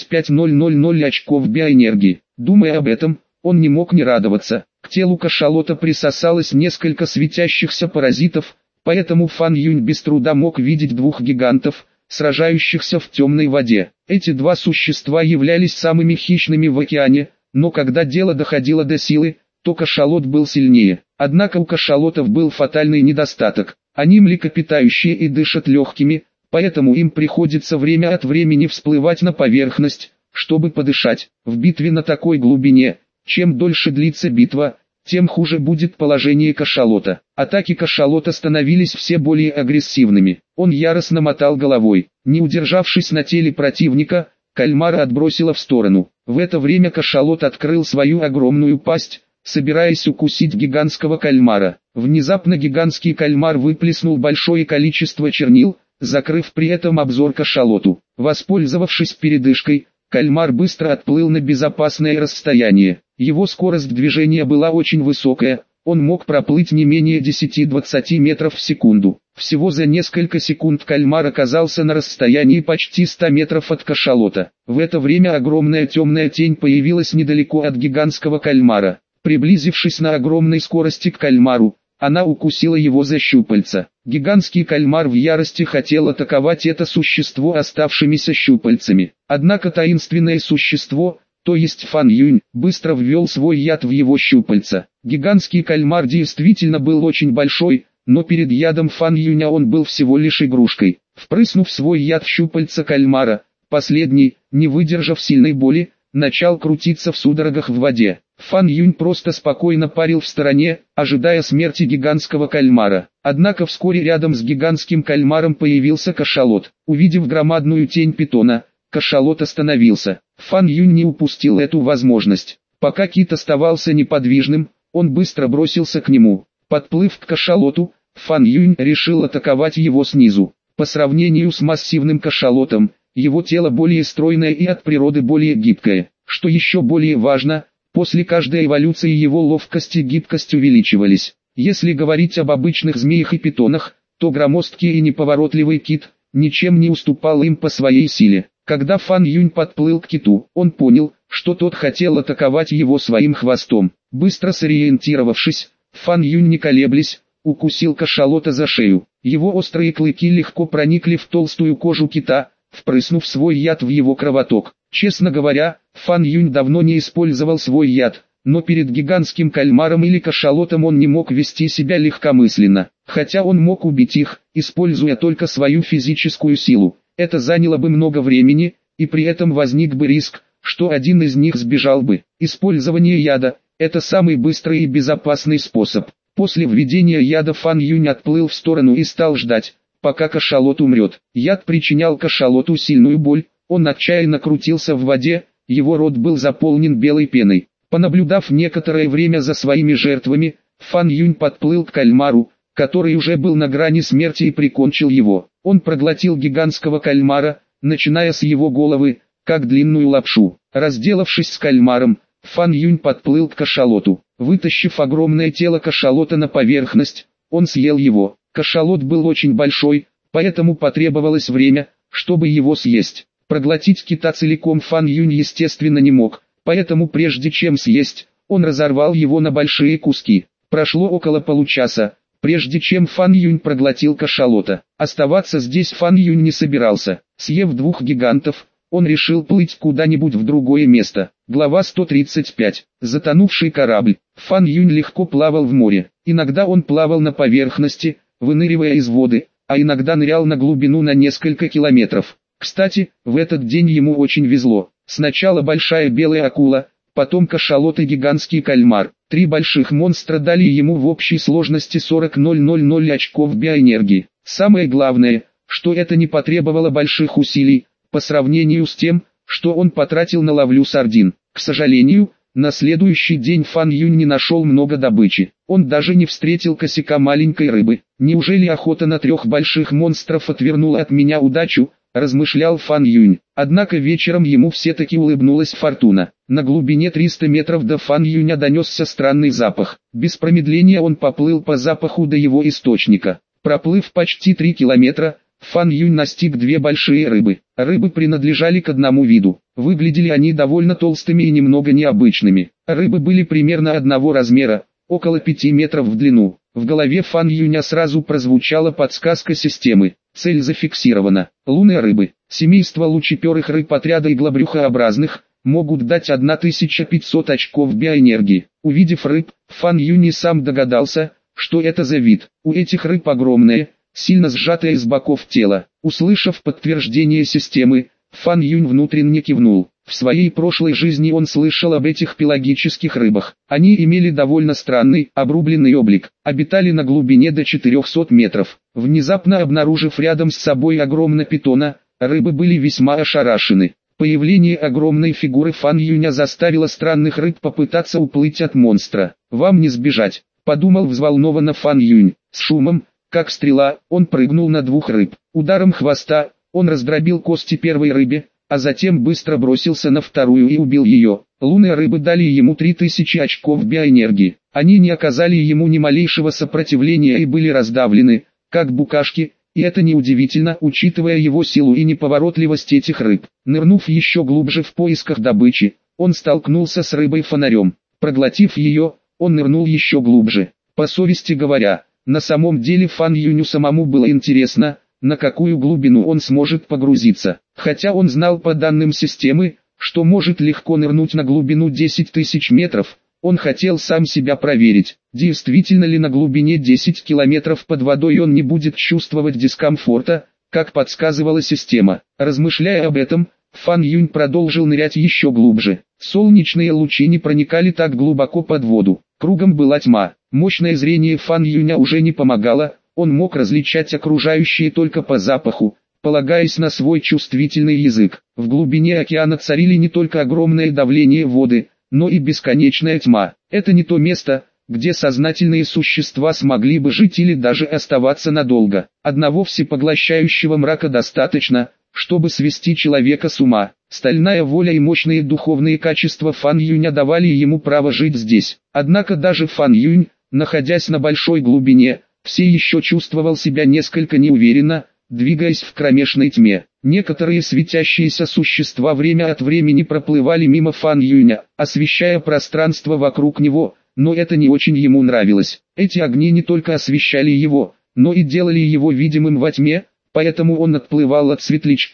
35,000 очков биоэнергии. Думая об этом, он не мог не радоваться. К телу кашалота присосалось несколько светящихся паразитов, поэтому Фан Юнь без труда мог видеть двух гигантов, сражающихся в темной воде. Эти два существа являлись самыми хищными в океане, но когда дело доходило до силы, то кашалот был сильнее. Однако у кашалотов был фатальный недостаток. Они млекопитающие и дышат легкими, поэтому им приходится время от времени всплывать на поверхность, чтобы подышать. В битве на такой глубине, чем дольше длится битва, тем хуже будет положение кашалота. Атаки кашалота становились все более агрессивными. Он яростно мотал головой. Не удержавшись на теле противника, кальмара отбросило в сторону. В это время кашалот открыл свою огромную пасть, собираясь укусить гигантского кальмара. Внезапно гигантский кальмар выплеснул большое количество чернил, закрыв при этом обзор кашалоту. Воспользовавшись передышкой, кальмар быстро отплыл на безопасное расстояние. Его скорость движения была очень высокая, он мог проплыть не менее 10-20 метров в секунду. Всего за несколько секунд кальмар оказался на расстоянии почти 100 метров от кашалота. В это время огромная темная тень появилась недалеко от гигантского кальмара. Приблизившись на огромной скорости к кальмару, она укусила его за щупальца. Гигантский кальмар в ярости хотел атаковать это существо оставшимися щупальцами. Однако таинственное существо, то есть Фан Юнь, быстро ввел свой яд в его щупальца. Гигантский кальмар действительно был очень большой, но перед ядом Фан Юня он был всего лишь игрушкой. Впрыснув свой яд в щупальца кальмара, последний, не выдержав сильной боли, начал крутиться в судорогах в воде. Фан Юнь просто спокойно парил в стороне, ожидая смерти гигантского кальмара. Однако вскоре рядом с гигантским кальмаром появился кашалот. Увидев громадную тень питона, кашалот остановился. Фан Юнь не упустил эту возможность. Пока кит оставался неподвижным, он быстро бросился к нему. Подплыв к кашалоту, Фан Юнь решил атаковать его снизу. По сравнению с массивным кашалотом, его тело более стройное и от природы более гибкое. Что еще более важно, после каждой эволюции его ловкость и гибкость увеличивались. Если говорить об обычных змеях и питонах, то громоздкий и неповоротливый кит ничем не уступал им по своей силе. Когда Фан Юнь подплыл к киту, он понял, что тот хотел атаковать его своим хвостом. Быстро сориентировавшись, Фан Юнь не колеблясь, укусил кашалота за шею. Его острые клыки легко проникли в толстую кожу кита, впрыснув свой яд в его кровоток. Честно говоря, Фан Юнь давно не использовал свой яд, но перед гигантским кальмаром или кашалотом он не мог вести себя легкомысленно, хотя он мог убить их, используя только свою физическую силу. Это заняло бы много времени, и при этом возник бы риск, что один из них сбежал бы. Использование яда – это самый быстрый и безопасный способ. После введения яда Фан Юнь отплыл в сторону и стал ждать, пока кашалот умрет. Яд причинял кашалоту сильную боль, он отчаянно крутился в воде, его рот был заполнен белой пеной. Понаблюдав некоторое время за своими жертвами, Фан Юнь подплыл к кальмару, который уже был на грани смерти и прикончил его. Он проглотил гигантского кальмара, начиная с его головы, как длинную лапшу. Разделавшись с кальмаром, Фан Юнь подплыл к кашалоту. Вытащив огромное тело кашалота на поверхность, он съел его. Кашалот был очень большой, поэтому потребовалось время, чтобы его съесть. Проглотить кита целиком Фан Юнь естественно не мог, поэтому прежде чем съесть, он разорвал его на большие куски. Прошло около получаса, прежде чем Фан Юнь проглотил кашалота. Оставаться здесь Фан Юнь не собирался. Съев двух гигантов, он решил плыть куда-нибудь в другое место. Глава 135. Затонувший корабль. Фан Юнь легко плавал в море. Иногда он плавал на поверхности, выныривая из воды, а иногда нырял на глубину на несколько километров. Кстати, в этот день ему очень везло. Сначала большая белая акула, потом кашалот и гигантский кальмар. Три больших монстра дали ему в общей сложности 40,000 очков биоэнергии. Самое главное, что это не потребовало больших усилий, по сравнению с тем, что он потратил на ловлю сардин. К сожалению, на следующий день Фан Юнь не нашел много добычи. Он даже не встретил косяка маленькой рыбы. Неужели охота на трех больших монстров отвернула от меня удачу, размышлял Фан Юнь. Однако вечером ему все-таки улыбнулась фортуна. На глубине 300 метров до Фан Юня донесся странный запах. Без промедления он поплыл по запаху до его источника. Проплыв почти 3 километра, Фан Юнь настиг две большие рыбы. Рыбы принадлежали к одному виду. Выглядели они довольно толстыми и немного необычными. Рыбы были примерно одного размера, около 5 метров в длину. В голове Фан Юня сразу прозвучала подсказка системы. Цель зафиксирована. Лунные рыбы. Семейство лучеперых рыб отряда иглобрюхообразных могут дать 1500 очков биоэнергии. Увидев рыб, Фан Юнь и сам догадался, что это за вид. У этих рыб огромное, сильно сжатое с боков тело. Услышав подтверждение системы, Фан Юнь внутренне кивнул. В своей прошлой жизни он слышал об этих пелагических рыбах. Они имели довольно странный, обрубленный облик, обитали на глубине до 400 метров. Внезапно обнаружив рядом с собой огромного питона, рыбы были весьма ошарашены. Появление огромной фигуры Фан Юня заставило странных рыб попытаться уплыть от монстра. «Вам не сбежать», — подумал взволнованно Фан Юнь. С шумом, как стрела, он прыгнул на двух рыб. Ударом хвоста, он раздробил кости первой рыбе, а затем быстро бросился на вторую и убил ее. Лунные рыбы дали ему 3000 очков биоэнергии. Они не оказали ему ни малейшего сопротивления и были раздавлены, как букашки, и это неудивительно, учитывая его силу и неповоротливость этих рыб. Нырнув еще глубже в поисках добычи, он столкнулся с рыбой-фонарем. Проглотив ее, он нырнул еще глубже. По совести говоря, на самом деле Фан Юню самому было интересно, на какую глубину он сможет погрузиться. Хотя он знал по данным системы, что может легко нырнуть на глубину 10 тысяч метров, он хотел сам себя проверить, действительно ли на глубине 10 километров под водой он не будет чувствовать дискомфорта, как подсказывала система. Размышляя об этом, Фан Юнь продолжил нырять еще глубже. Солнечные лучи не проникали так глубоко под воду. Кругом была тьма. Мощное зрение Фан Юня уже не помогало, он мог различать окружающие только по запаху, полагаясь на свой чувствительный язык. В глубине океана царили не только огромное давление воды, но и бесконечная тьма. Это не то место, где сознательные существа смогли бы жить или даже оставаться надолго. Одного всепоглощающего мрака достаточно, чтобы свести человека с ума. Стальная воля и мощные духовные качества Фан Юня давали ему право жить здесь. Однако даже Фан Юнь, находясь на большой глубине, все еще чувствовал себя несколько неуверенно, двигаясь в кромешной тьме. Некоторые светящиеся существа время от времени проплывали мимо Фан Юня, освещая пространство вокруг него, но это не очень ему нравилось. Эти огни не только освещали его, но и делали его видимым во тьме, поэтому он отплывал от светлячков.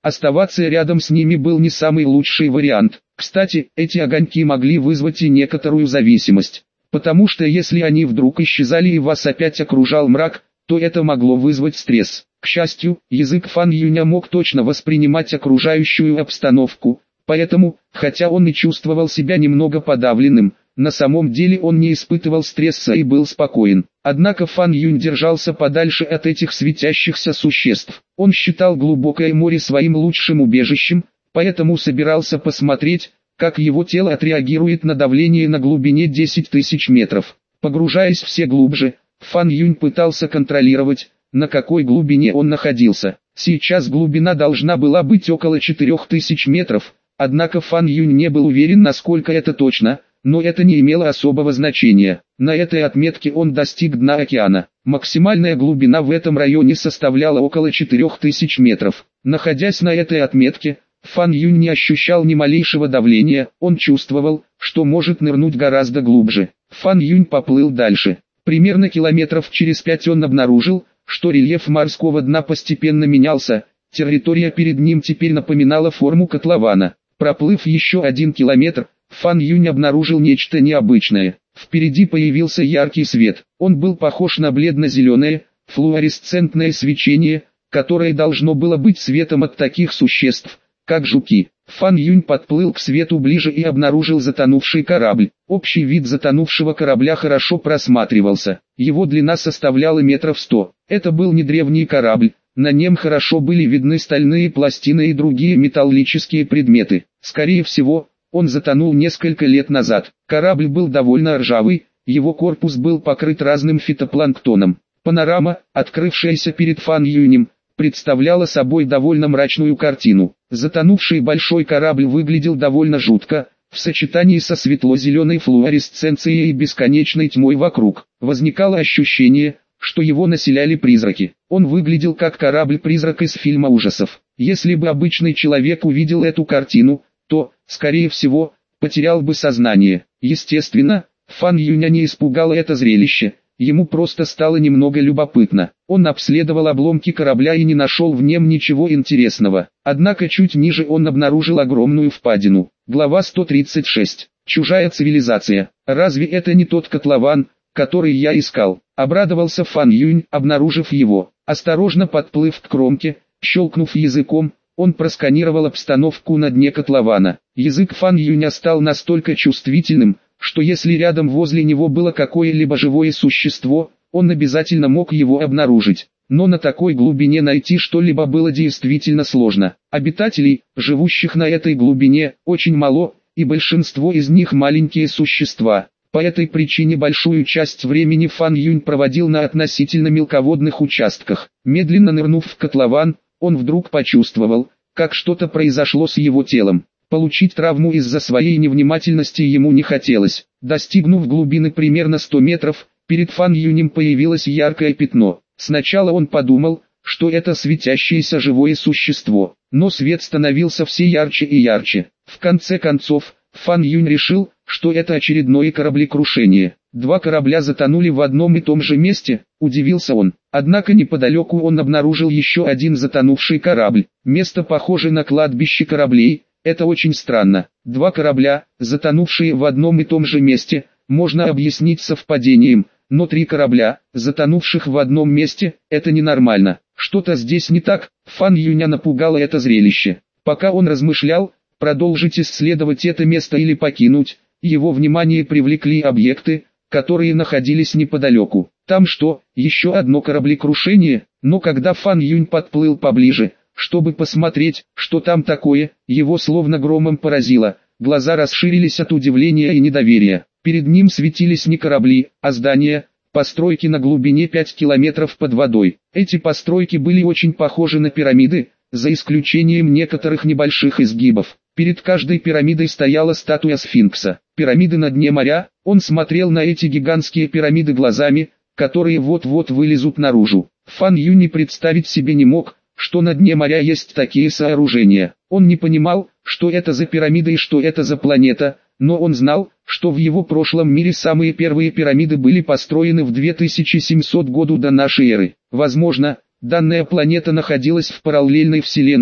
Оставаться рядом с ними был не самый лучший вариант. Кстати, эти огоньки могли вызвать и некоторую зависимость. Потому что если они вдруг исчезали и вас опять окружал мрак, то это могло вызвать стресс. К счастью, язык Фан Юня мог точно воспринимать окружающую обстановку, поэтому, хотя он и чувствовал себя немного подавленным, на самом деле он не испытывал стресса и был спокоен. Однако Фан Юнь держался подальше от этих светящихся существ. Он считал глубокое море своим лучшим убежищем, поэтому собирался посмотреть, как его тело отреагирует на давление на глубине 10 тысяч метров. Погружаясь все глубже, Фан Юнь пытался контролировать, на какой глубине он находился. Сейчас глубина должна была быть около 4000 метров, однако Фан Юнь не был уверен, насколько это точно, но это не имело особого значения. На этой отметке он достиг дна океана. Максимальная глубина в этом районе составляла около 4000 метров. Находясь на этой отметке, Фан Юнь не ощущал ни малейшего давления, он чувствовал, что может нырнуть гораздо глубже. Фан Юнь поплыл дальше. Примерно километров через 5 он обнаружил, что рельеф морского дна постепенно менялся, территория перед ним теперь напоминала форму котлована. Проплыв еще 1 километр, Фан Юнь обнаружил нечто необычное. Впереди появился яркий свет. Он был похож на бледно-зеленое, флуоресцентное свечение, которое должно было быть светом от таких существ, как жуки. Фан Юнь подплыл к свету ближе и обнаружил затонувший корабль. Общий вид затонувшего корабля хорошо просматривался. Его длина составляла метров 100. Это был не древний корабль, на нем хорошо были видны стальные пластины и другие металлические предметы. Скорее всего, он затонул несколько лет назад. Корабль был довольно ржавый, его корпус был покрыт разным фитопланктоном. Панорама, открывшаяся перед Фан Юнем, представляла собой довольно мрачную картину. Затонувший большой корабль выглядел довольно жутко, в сочетании со светло-зеленой флуоресценцией и бесконечной тьмой вокруг. Возникало ощущение, что его населяли призраки. Он выглядел как корабль-призрак из фильма ужасов. Если бы обычный человек увидел эту картину, то, скорее всего, потерял бы сознание. Естественно, Фан Юня не испугало это зрелище. Ему просто стало немного любопытно. Он обследовал обломки корабля и не нашел в нем ничего интересного. Однако чуть ниже он обнаружил огромную впадину. Глава 136. Чужая цивилизация. Разве это не тот котлован, который я искал? Обрадовался Фан Юнь, обнаружив его. Осторожно подплыв к кромке, щелкнув языком, он просканировал обстановку на дне котлована. Язык Фан Юня стал настолько чувствительным, что если рядом возле него было какое-либо живое существо, он обязательно мог его обнаружить. Но на такой глубине найти что-либо было действительно сложно. Обитателей, живущих на этой глубине, очень мало, и большинство из них маленькие существа. По этой причине большую часть времени Фан Юнь проводил на относительно мелководных участках. Медленно нырнув в котлован, он вдруг почувствовал, как что-то произошло с его телом. Получить травму из-за своей невнимательности ему не хотелось. Достигнув глубины примерно 100 метров, перед Фан Юнем появилось яркое пятно. Сначала он подумал, что это светящееся живое существо, но свет становился все ярче и ярче. В конце концов, Фан Юнь решил, что это очередное кораблекрушение. 2 корабля затонули в одном и том же месте, удивился он. Однако неподалеку он обнаружил еще один затонувший корабль. Место похоже на кладбище кораблей. Это очень странно. 2 корабля, затонувшие в одном и том же месте, можно объяснить совпадением, но 3 корабля, затонувших в одном месте, это ненормально. Что-то здесь не так. Фан Юня напугало это зрелище. Пока он размышлял, продолжить исследовать это место или покинуть, его внимание привлекли объекты, которые находились неподалеку. Там что, еще одно кораблекрушение? Но когда Фан Юнь подплыл поближе, чтобы посмотреть, что там такое, его словно громом поразило. Глаза расширились от удивления и недоверия. Перед ним светились не корабли, а здания, постройки на глубине 5 километров под водой. Эти постройки были очень похожи на пирамиды, за исключением некоторых небольших изгибов. Перед каждой пирамидой стояла статуя сфинкса. Пирамиды на дне моря. Он смотрел на эти гигантские пирамиды глазами, которые вот-вот вылезут наружу. Фан Юнь представить себе не мог, что на дне моря есть такие сооружения. Он не понимал, что это за пирамида и что это за планета, но он знал, что в его прошлом мире самые первые пирамиды были построены в 2700 году до нашей эры. Возможно, данная планета находилась в параллельной вселенной,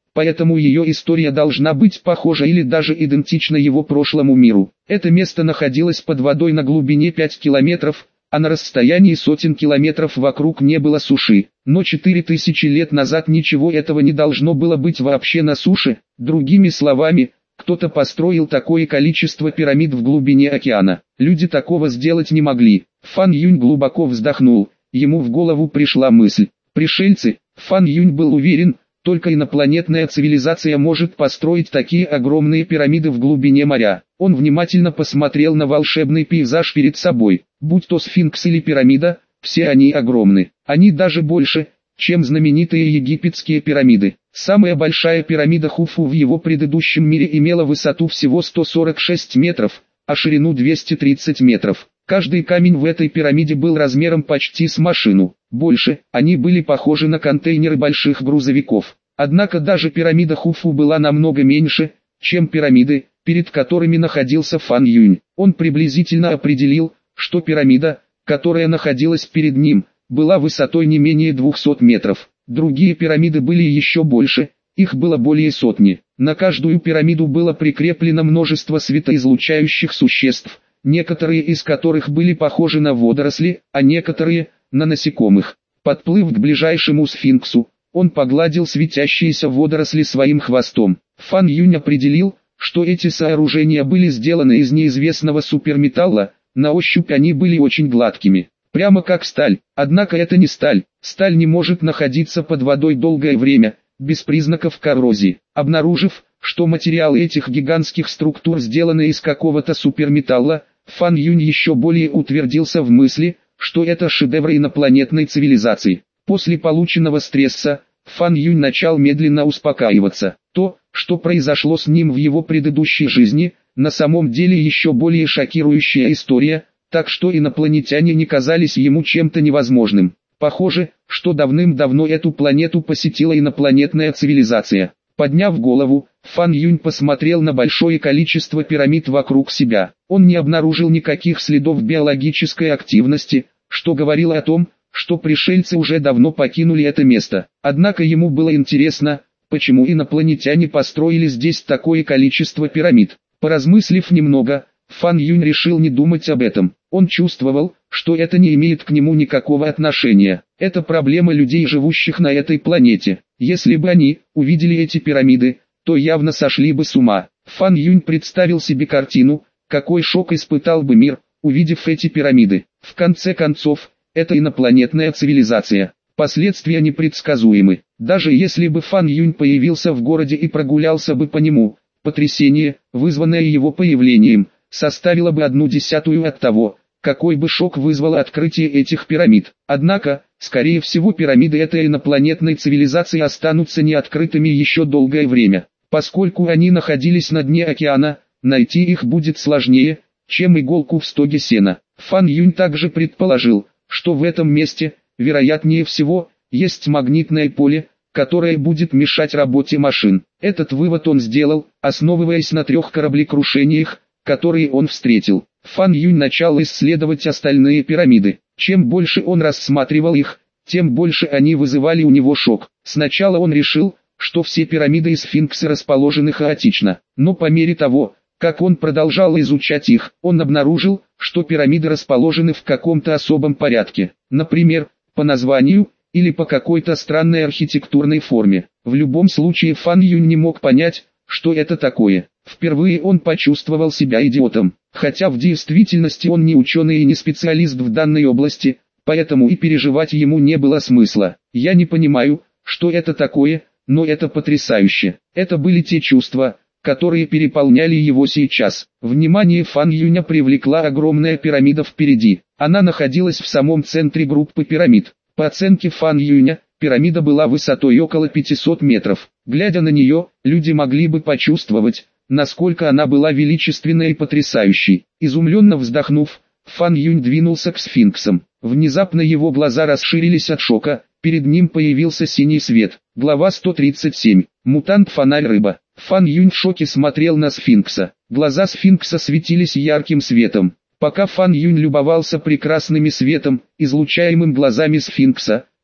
поэтому ее история должна быть похожа или даже идентична его прошлому миру. Это место находилось под водой на глубине 5 километров, а на расстоянии сотен километров вокруг не было суши. Но 4000 лет назад ничего этого не должно было быть вообще на суше. Другими словами, кто-то построил такое количество пирамид в глубине океана. Люди такого сделать не могли. Фан Юнь глубоко вздохнул. Ему в голову пришла мысль. Пришельцы. Фан Юнь был уверен, только инопланетная цивилизация может построить такие огромные пирамиды в глубине моря. Он внимательно посмотрел на волшебный пейзаж перед собой. Будь то сфинкс или пирамида, все они огромны. Они даже больше, чем знаменитые египетские пирамиды. Самая большая пирамида Хуфу в его предыдущем мире имела высоту всего 146 метров, а ширину 230 метров. Каждый камень в этой пирамиде был размером почти с машину. Больше, они были похожи на контейнеры больших грузовиков. Однако даже пирамида Хуфу была намного меньше, чем пирамиды, перед которыми находился Фан Юнь. Он приблизительно определил, что пирамида, которая находилась перед ним, была высотой не менее 200 метров. Другие пирамиды были еще больше, их было более сотни. На каждую пирамиду было прикреплено множество светоизлучающих существ, некоторые из которых были похожи на водоросли, а некоторые – на насекомых. Подплыв к ближайшему сфинксу, он погладил светящиеся водоросли своим хвостом. Фан Юнь определил, что эти сооружения были сделаны из неизвестного суперметалла, на ощупь они были очень гладкими, прямо как сталь. Однако это не сталь. Сталь не может находиться под водой долгое время, без признаков коррозии. Обнаружив, что материалы этих гигантских структур сделаны из какого-то суперметалла, Фан Юнь еще более утвердился в мысли, что это шедевр инопланетной цивилизации. После полученного стресса, Фан Юнь начал медленно успокаиваться. То, что произошло с ним в его предыдущей жизни, на самом деле еще более шокирующая история, так что инопланетяне не казались ему чем-то невозможным. Похоже, что давным-давно эту планету посетила инопланетная цивилизация. Подняв голову, Фан Юнь посмотрел на большое количество пирамид вокруг себя. Он не обнаружил никаких следов биологической активности, что говорило о том, что пришельцы уже давно покинули это место. Однако ему было интересно, почему инопланетяне построили здесь такое количество пирамид. Поразмыслив немного, Фан Юнь решил не думать об этом. Он чувствовал, что это не имеет к нему никакого отношения. Это проблема людей, живущих на этой планете. Если бы они увидели эти пирамиды, то явно сошли бы с ума. Фан Юнь представил себе картину, какой шок испытал бы мир, увидев эти пирамиды. В конце концов, это инопланетная цивилизация. Последствия непредсказуемы. Даже если бы Фан Юнь появился в городе и прогулялся бы по нему, потрясение, вызванное его появлением, составило бы 1/10 от того, какой бы шок вызвало открытие этих пирамид. Однако, скорее всего, пирамиды этой инопланетной цивилизации останутся неоткрытыми еще долгое время. Поскольку они находились на дне океана, найти их будет сложнее, чем иголку в стоге сена. Фан Юнь также предположил, что в этом месте, вероятнее всего, есть магнитное поле, которое будет мешать работе машин. Этот вывод он сделал, основываясь на 3 кораблекрушениях, которые он встретил. Фан Юнь начал исследовать остальные пирамиды. Чем больше он рассматривал их, тем больше они вызывали у него шок. Сначала он решил, что все пирамиды и сфинксы расположены хаотично, но по мере того, как он продолжал изучать их, он обнаружил, что пирамиды расположены в каком-то особом порядке. Например, по названию, или по какой-то странной архитектурной форме. В любом случае Фан Юнь не мог понять, что это такое. Впервые он почувствовал себя идиотом, хотя в действительности он не ученый и не специалист в данной области, поэтому и переживать ему не было смысла. Я не понимаю, что это такое, но это потрясающе. Это были те чувства, которые переполняли его сейчас. Внимание Фан Юня привлекла огромная пирамида впереди. Она находилась в самом центре группы пирамид. По оценке Фан Юня, пирамида была высотой около 500 метров. Глядя на нее, люди могли бы почувствовать, насколько она была величественной и потрясающей. Изумленно вздохнув, Фан Юнь двинулся к сфинксам. Внезапно его глаза расширились от шока, перед ним появился синий свет. Глава 137. Мутант-фонарь-рыба. Фан Юнь в шоке смотрел на сфинкса. Глаза сфинкса светились ярким светом. Пока Фан Юнь любовался прекрасным светом, излучаемым глазами сфинкса,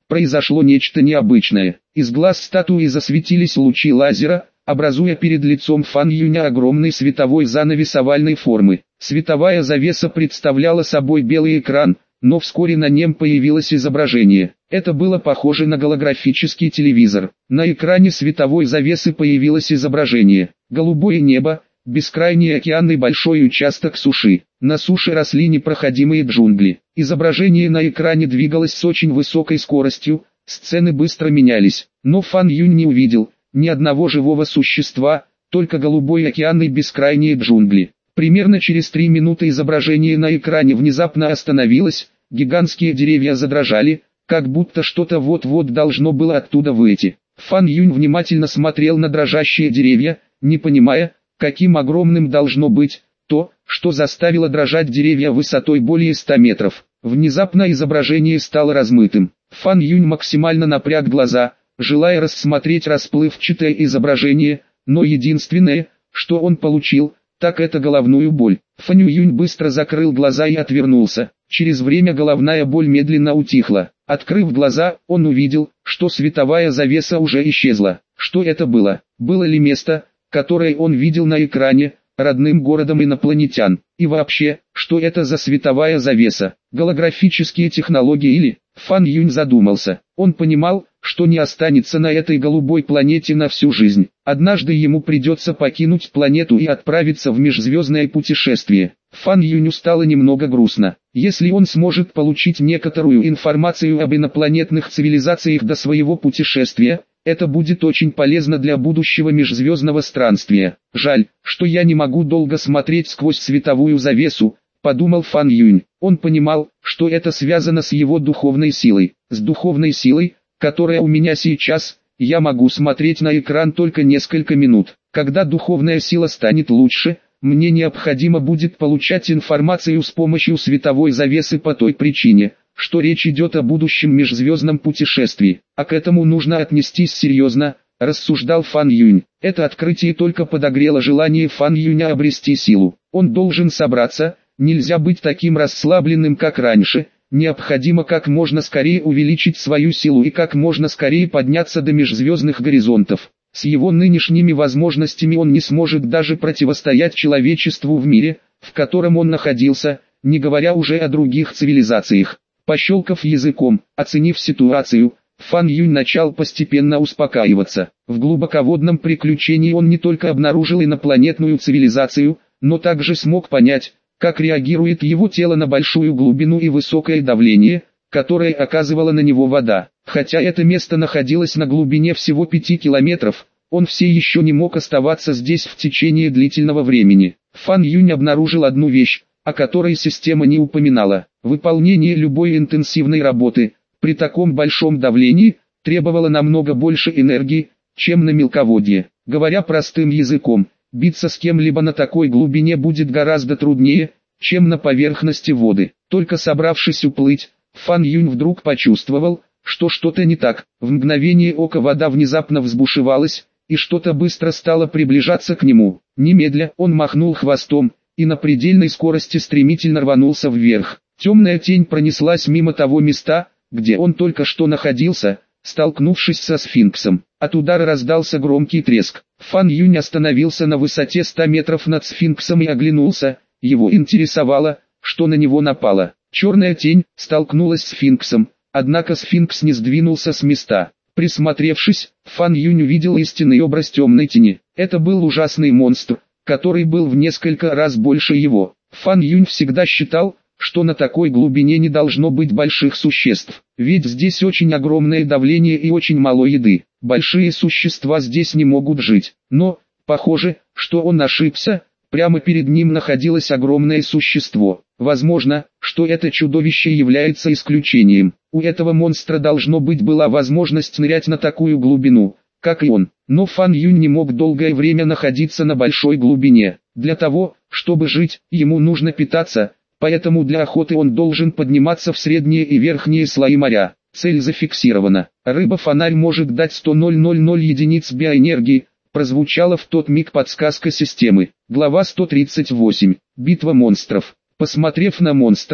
произошло нечто необычное. Из глаз статуи засветились лучи лазера, образуя перед лицом Фан Юня огромный световой занавес овальной формы. Световая завеса представляла собой белый экран, но вскоре на нем появилось изображение. Это было похоже на голографический телевизор. На экране световой завесы появилось изображение. Голубое небо, бескрайний океан и большой участок суши. На суше росли непроходимые джунгли. Изображение на экране двигалось с очень высокой скоростью, сцены быстро менялись. Но Фан Юнь не увидел ни одного живого существа, только голубой океан и бескрайние джунгли. Примерно через 3 минуты изображение на экране внезапно остановилось, гигантские деревья задрожали, как будто что-то вот-вот должно было оттуда выйти. Фан Юнь внимательно смотрел на дрожащие деревья, не понимая, каким огромным должно быть то, что заставило дрожать деревья высотой более 100 метров. Внезапно изображение стало размытым. Фан Юнь максимально напряг глаза, желая рассмотреть расплывчатое изображение, но единственное, что он получил, так это головную боль. Фан Юнь быстро закрыл глаза и отвернулся. Через время головная боль медленно утихла. Открыв глаза, он увидел, что световая завеса уже исчезла. Что это было? Было ли место, которое он видел на экране, родным городом инопланетян? И вообще, что это за световая завеса? Голографические технологии или... Фан Юнь задумался. Он понимал, что не останется на этой голубой планете на всю жизнь. Однажды ему придется покинуть планету и отправиться в межзвездное путешествие. Фан Юню стало немного грустно. Если он сможет получить некоторую информацию об инопланетных цивилизациях до своего путешествия, это будет очень полезно для будущего межзвездного странствия. Жаль, что я не могу долго смотреть сквозь световую завесу, подумал Фан Юнь. Он понимал, что это связано с его духовной силой. С духовной силой, которая у меня сейчас, я могу смотреть на экран только несколько минут. Когда духовная сила станет лучше, мне необходимо будет получать информацию с помощью световой завесы по той причине, что речь идет о будущем межзвездном путешествии, а к этому нужно отнестись серьезно, рассуждал Фан Юнь. Это открытие только подогрело желание Фан Юня обрести силу. Он должен собраться, нельзя быть таким расслабленным как раньше, необходимо как можно скорее увеличить свою силу и как можно скорее подняться до межзвездных горизонтов. С его нынешними возможностями он не сможет даже противостоять человечеству в мире, в котором он находился, не говоря уже о других цивилизациях. Пощелкав языком, оценив ситуацию, Фан Юнь начал постепенно успокаиваться. В глубоководном приключении он не только обнаружил инопланетную цивилизацию, но также смог понять, как реагирует его тело на большую глубину и высокое давление, которое оказывала на него вода. Хотя это место находилось на глубине всего 5 километров, он все еще не мог оставаться здесь в течение длительного времени. Фан Юнь обнаружил одну вещь, о которой система не упоминала. Выполнение любой интенсивной работы, при таком большом давлении, требовало намного больше энергии, чем на мелководье. Говоря простым языком, биться с кем-либо на такой глубине будет гораздо труднее, чем на поверхности воды. Только собравшись уплыть, Фан Юнь вдруг почувствовал, что что-то не так. В мгновение ока вода внезапно взбушевалась, и что-то быстро стало приближаться к нему. Немедля он махнул хвостом, и на предельной скорости стремительно рванулся вверх. Темная тень пронеслась мимо того места, где он только что находился, столкнувшись со сфинксом. От удара раздался громкий треск. Фан Юнь остановился на высоте 100 метров над сфинксом и оглянулся. Его интересовало, что на него напало. Черная тень столкнулась с сфинксом, однако сфинкс не сдвинулся с места. Присмотревшись, Фан Юнь увидел истинный образ темной тени. Это был ужасный монстр, который был в несколько раз больше его. Фан Юнь всегда считал, что на такой глубине не должно быть больших существ, ведь здесь очень огромное давление и очень мало еды. Большие существа здесь не могут жить. Но, похоже, что он ошибся, прямо перед ним находилось огромное существо. Возможно, что это чудовище является исключением. У этого монстра должно быть была возможность нырять на такую глубину, как и он. Но Фан Юнь не мог долгое время находиться на большой глубине. Для того, чтобы жить, ему нужно питаться, поэтому для охоты он должен подниматься в средние и верхние слои моря. Цель зафиксирована. Рыба-фонарь может дать 100 000 единиц биоэнергии, прозвучала в тот миг подсказка системы. Глава 138. Битва монстров. Посмотрев на монстра,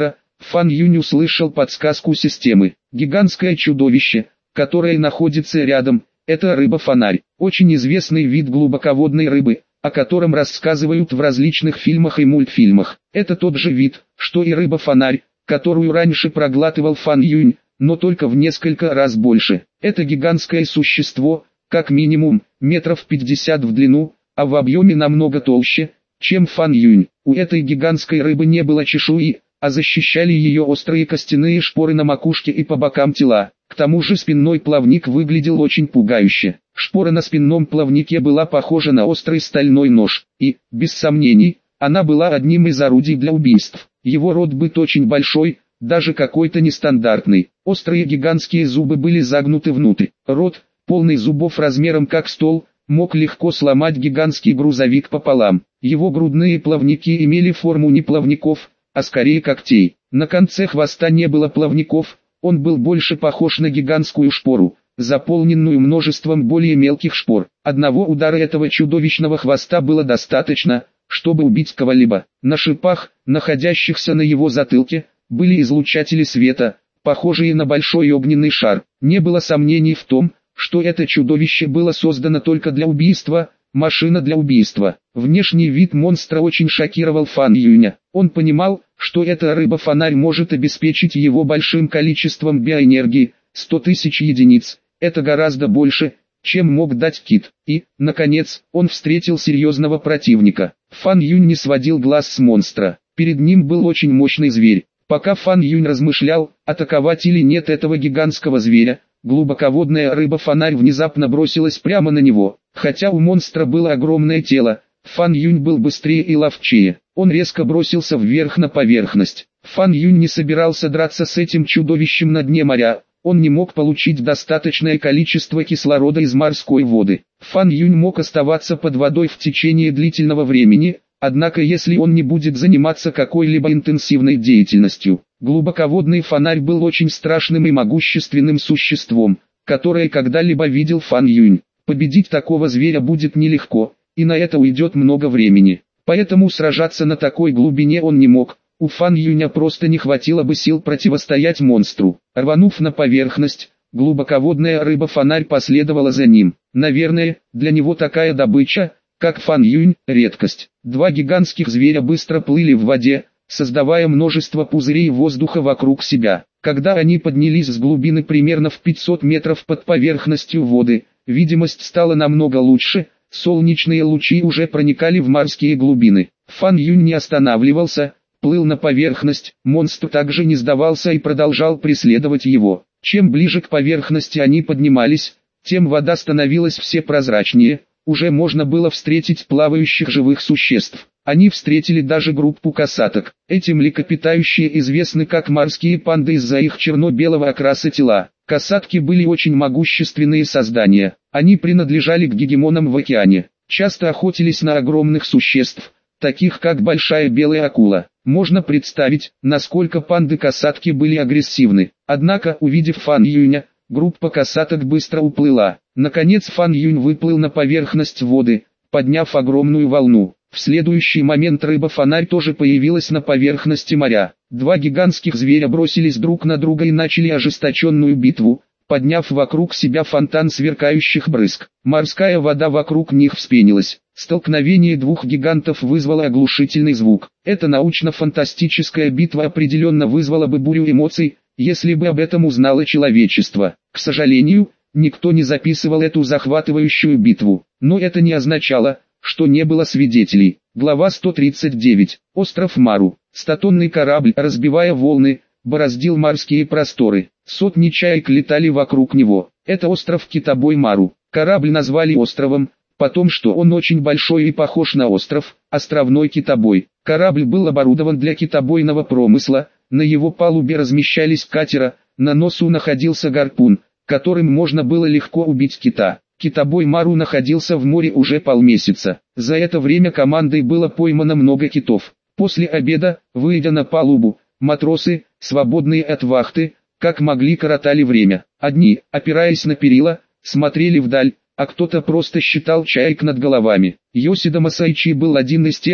Фан Юнь услышал подсказку системы. Гигантское чудовище, которое находится рядом, это рыба-фонарь, очень известный вид глубоководной рыбы, о котором рассказывают в различных фильмах и мультфильмах. Это тот же вид, что и рыба-фонарь, которую раньше проглатывал Фан Юнь, но только в несколько раз больше. Это гигантское существо, как минимум, метров 50 в длину, а в объеме намного толще, чем Фан Юнь. У этой гигантской рыбы не было чешуи, а защищали ее острые костяные шпоры на макушке и по бокам тела. К тому же спинной плавник выглядел очень пугающе. Шпора на спинном плавнике была похожа на острый стальной нож, и, без сомнений, она была одним из орудий для убийств. Его рот был очень большой, даже какой-то нестандартный. Острые гигантские зубы были загнуты внутрь. Рот, полный зубов размером как стол, мог легко сломать гигантский грузовик пополам. Его грудные плавники имели форму не плавников, а скорее когтей. На конце хвоста не было плавников, он был больше похож на гигантскую шпору, заполненную множеством более мелких шпор. Одного удара этого чудовищного хвоста было достаточно, чтобы убить кого-либо. На шипах, находящихся на его затылке, были излучатели света, похожие на большой огненный шар. Не было сомнений в том, что это чудовище было создано только для убийства, машина для убийства. Внешний вид монстра очень шокировал Фан Юня. Он понимал, что эта рыба-фонарь может обеспечить его большим количеством биоэнергии, 100 тысяч единиц. Это гораздо больше, чем мог дать кит. И, наконец, он встретил серьезного противника. Фан Юнь не сводил глаз с монстра. Перед ним был очень мощный зверь. Пока Фан Юнь размышлял, атаковать или нет этого гигантского зверя, глубоководная рыба-фонарь внезапно бросилась прямо на него. Хотя у монстра было огромное тело, Фан Юнь был быстрее и ловчее. Он резко бросился вверх на поверхность. Фан Юнь не собирался драться с этим чудовищем на дне моря. Он не мог получить достаточное количество кислорода из морской воды. Фан Юнь мог оставаться под водой в течение длительного времени, однако если он не будет заниматься какой-либо интенсивной деятельностью. Глубоководный фонарь был очень страшным и могущественным существом, которое когда-либо видел Фан Юнь. Победить такого зверя будет нелегко, и на это уйдет много времени. Поэтому сражаться на такой глубине он не мог. У Фан Юня просто не хватило бы сил противостоять монстру. Рванув на поверхность, глубоководная рыба-фонарь последовала за ним. Наверное, для него такая добыча, как Фан Юнь, редкость. Два гигантских зверя быстро плыли в воде, создавая множество пузырей воздуха вокруг себя. Когда они поднялись с глубины примерно в 500 метров под поверхностью воды, видимость стала намного лучше, солнечные лучи уже проникали в морские глубины. Фан Юнь не останавливался, плыл на поверхность, монстр также не сдавался и продолжал преследовать его. Чем ближе к поверхности они поднимались, тем вода становилась все прозрачнее, уже можно было встретить плавающих живых существ. Они встретили даже группу касаток. Эти млекопитающие известны как морские панды из-за их черно-белого окраса тела. Касатки были очень могущественные создания. Они принадлежали к гегемонам в океане. Часто охотились на огромных существ, таких как большая белая акула. Можно представить, насколько панды-касатки были агрессивны. Однако, увидев Фан Юня, группа касаток быстро уплыла. Наконец Фан Юнь выплыл на поверхность воды, подняв огромную волну. В следующий момент рыба-фонарь тоже появилась на поверхности моря. Два гигантских зверя бросились друг на друга и начали ожесточенную битву, подняв вокруг себя фонтан сверкающих брызг. Морская вода вокруг них вспенилась. Столкновение двух гигантов вызвало оглушительный звук. Эта научно-фантастическая битва определенно вызвала бы бурю эмоций, если бы об этом узнало человечество. К сожалению, никто не записывал эту захватывающую битву. Но это не означало, что не было свидетелей. Глава 139. Остров Мару. Стотонный корабль, разбивая волны, бороздил морские просторы. Сотни чаек летали вокруг него. Это остров Китобой Мару. Корабль назвали островом, потому что он очень большой и похож на остров, островной китобой. Корабль был оборудован для китобойного промысла, на его палубе размещались катера, на носу находился гарпун, которым можно было легко убить кита. Китобой Мару находился в море уже полмесяца. За это время командой было поймано много китов. После обеда, выйдя на палубу, матросы, свободные от вахты, как могли коротали время. Одни, опираясь на перила, смотрели вдаль, а кто-то просто считал чаек над головами. Йосида Масайчи был один из тех,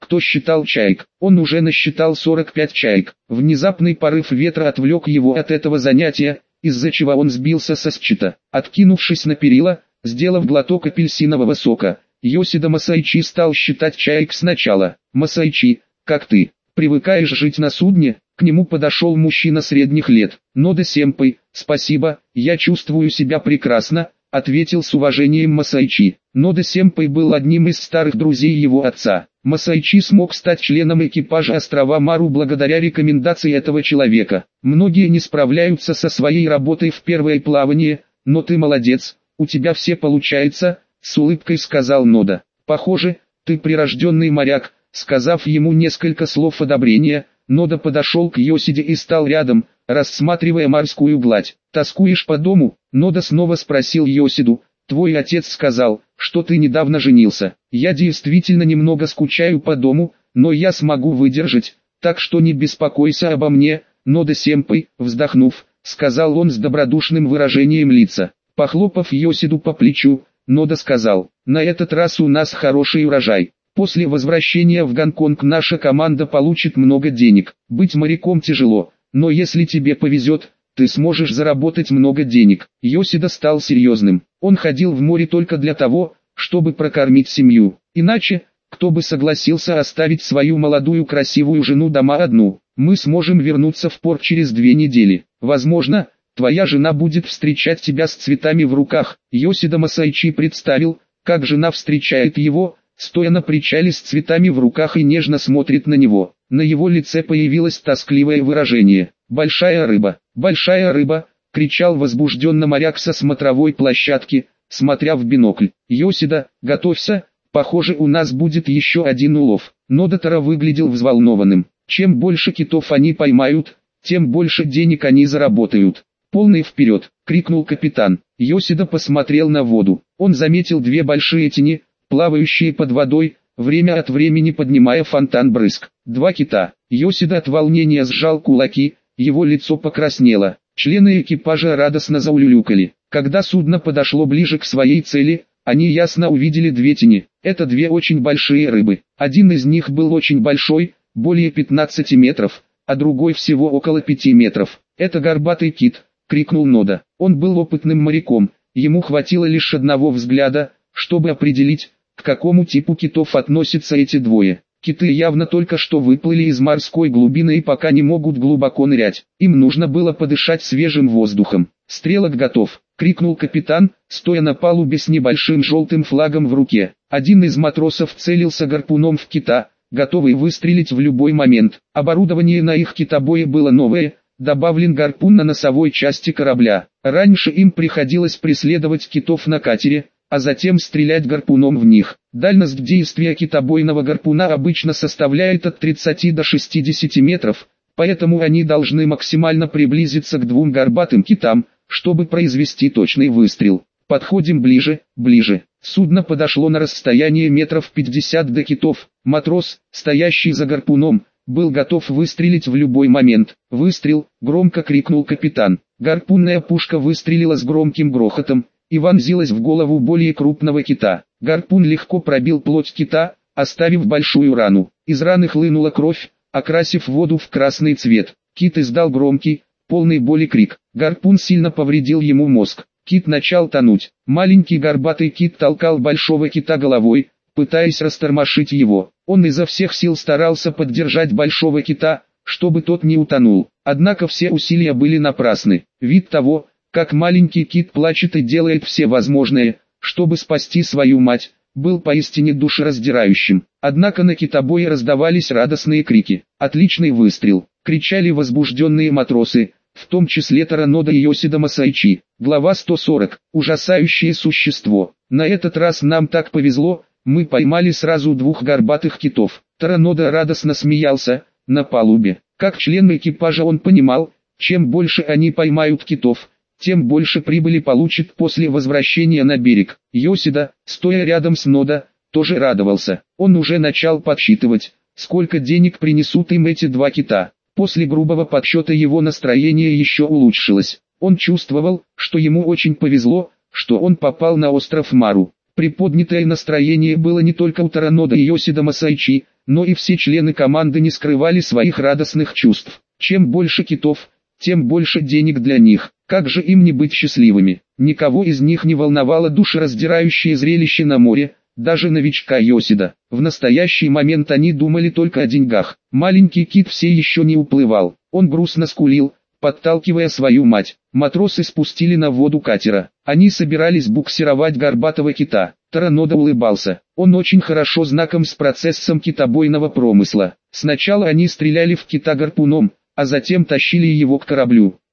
кто считал чаек. Он уже насчитал 45 чаек. Внезапный порыв ветра отвлек его от этого занятия, из-за чего он сбился со счета. Откинувшись на перила, сделав глоток апельсинового сока, Йосида Масайчи стал считать чаек сначала. «Масайчи, как ты? Привыкаешь жить на судне?» К нему подошел мужчина средних лет. «Нода-сэмпай, спасибо, я чувствую себя прекрасно», — ответил с уважением Масайчи. Нода-сэмпай был одним из старых друзей его отца. Масайчи смог стать членом экипажа острова Мару благодаря рекомендации этого человека. «Многие не справляются со своей работой в первое плавание, но ты молодец, у тебя все получается», — с улыбкой сказал Нода. «Похоже, ты прирожденный моряк», — сказав ему несколько слов одобрения, Нода подошел к Йосиде и стал рядом, рассматривая морскую гладь. «Тоскуешь по дому?» Нода снова спросил Йосиду. «Твой отец сказал, что ты недавно женился. Я действительно немного скучаю по дому, но я смогу выдержать, так что не беспокойся обо мне». «Нода-сэмпай», вздохнув, сказал он с добродушным выражением лица. Похлопав Йосиду по плечу, Нода сказал: «На этот раз у нас хороший урожай. После возвращения в Гонконг наша команда получит много денег. Быть моряком тяжело, но если тебе повезет, ты сможешь заработать много денег». Йосида стал серьезным. Он ходил в море только для того, чтобы прокормить семью. Иначе, кто бы согласился оставить свою молодую красивую жену дома одну? «Мы сможем вернуться в порт через 2 недели. Возможно, твоя жена будет встречать тебя с цветами в руках». Йосида Масайчи представил, как жена встречает его, стоя на причале с цветами в руках и нежно смотрит на него. На его лице появилось тоскливое выражение. «Большая рыба, большая рыба!» — кричал возбужденно моряк со смотровой площадки, смотря в бинокль. «Йосида, готовься, похоже, у нас будет еще один улов». Нодатара выглядел взволнованным. Чем больше китов они поймают, тем больше денег они заработают. «Полный вперед!» — крикнул капитан. Йосида посмотрел на воду. Он заметил 2 большие тени, плавающие под водой, время от времени поднимая фонтан брызг. 2 кита. Йосида от волнения сжал кулаки, его лицо покраснело. Члены экипажа радостно заулюлюкали. Когда судно подошло ближе к своей цели, они ясно увидели 2 тени. Это 2 очень большие рыбы. Один из них был очень большой, более 15 метров, а другой всего около 5 метров. «Это горбатый кит», — крикнул Нода. Он был опытным моряком, ему хватило лишь одного взгляда, чтобы определить, к какому типу китов относятся эти 2. Киты явно только что выплыли из морской глубины и пока не могут глубоко нырять. Им нужно было подышать свежим воздухом. «Стрелок готов!» — крикнул капитан, стоя на палубе с небольшим желтым флагом в руке. Один из матросов целился гарпуном в кита, готовый выстрелить в любой момент. Оборудование на их китобое было новое, добавлен гарпун на носовой части корабля. Раньше им приходилось преследовать китов на катере, а затем стрелять гарпуном в них. Дальность действия китобойного гарпуна обычно составляет от 30 до 60 метров, поэтому они должны максимально приблизиться к 2 горбатым китам, чтобы произвести точный выстрел. «Подходим ближе, ближе». Судно подошло на расстояние метров 50 до китов. Матрос, стоящий за гарпуном, был готов выстрелить в любой момент. «Выстрел!» — громко крикнул капитан. Гарпунная пушка выстрелила с громким грохотом и вонзилась в голову более крупного кита. Гарпун легко пробил плоть кита, оставив большую рану. Из раны хлынула кровь, окрасив воду в красный цвет. Кит издал громкий, полный боли крик. Гарпун сильно повредил ему мозг. Кит начал тонуть. Маленький горбатый кит толкал большого кита головой, пытаясь растормошить его. Он изо всех сил старался поддержать большого кита, чтобы тот не утонул. Однако все усилия были напрасны. Вид того, как маленький кит плачет и делает все возможное, чтобы спасти свою мать, был поистине душераздирающим. Однако на китобое раздавались радостные крики. «Отличный выстрел!» — кричали возбужденные матросы, в том числе Таранода и Йосида Масайчи. Глава 140. Ужасающее существо. «На этот раз нам так повезло, мы поймали сразу 2 горбатых китов». Таранода радостно смеялся на палубе. Как член экипажа он понимал, чем больше они поймают китов, тем больше прибыли получит после возвращения на берег. Йосида, стоя рядом с Нода, тоже радовался. Он уже начал подсчитывать, сколько денег принесут им эти 2 кита. После грубого подсчета его настроение еще улучшилось. Он чувствовал, что ему очень повезло, что он попал на остров Мару. Приподнятое настроение было не только у Торонода и Йосида Масайчи, но и все члены команды не скрывали своих радостных чувств. Чем больше китов, тем больше денег для них. Как же им не быть счастливыми? Никого из них не волновало душераздирающее зрелище на море, даже новичка Йосида. В настоящий момент они думали только о деньгах. Маленький кит все еще не уплывал. Он грустно скулил, подталкивая свою мать. Матросы спустили на воду катера. Они собирались буксировать горбатого кита. Торонода улыбался. Он очень хорошо знаком с процессом китобойного промысла. Сначала они стреляли в кита гарпуном, а затем тащили его к кораблю.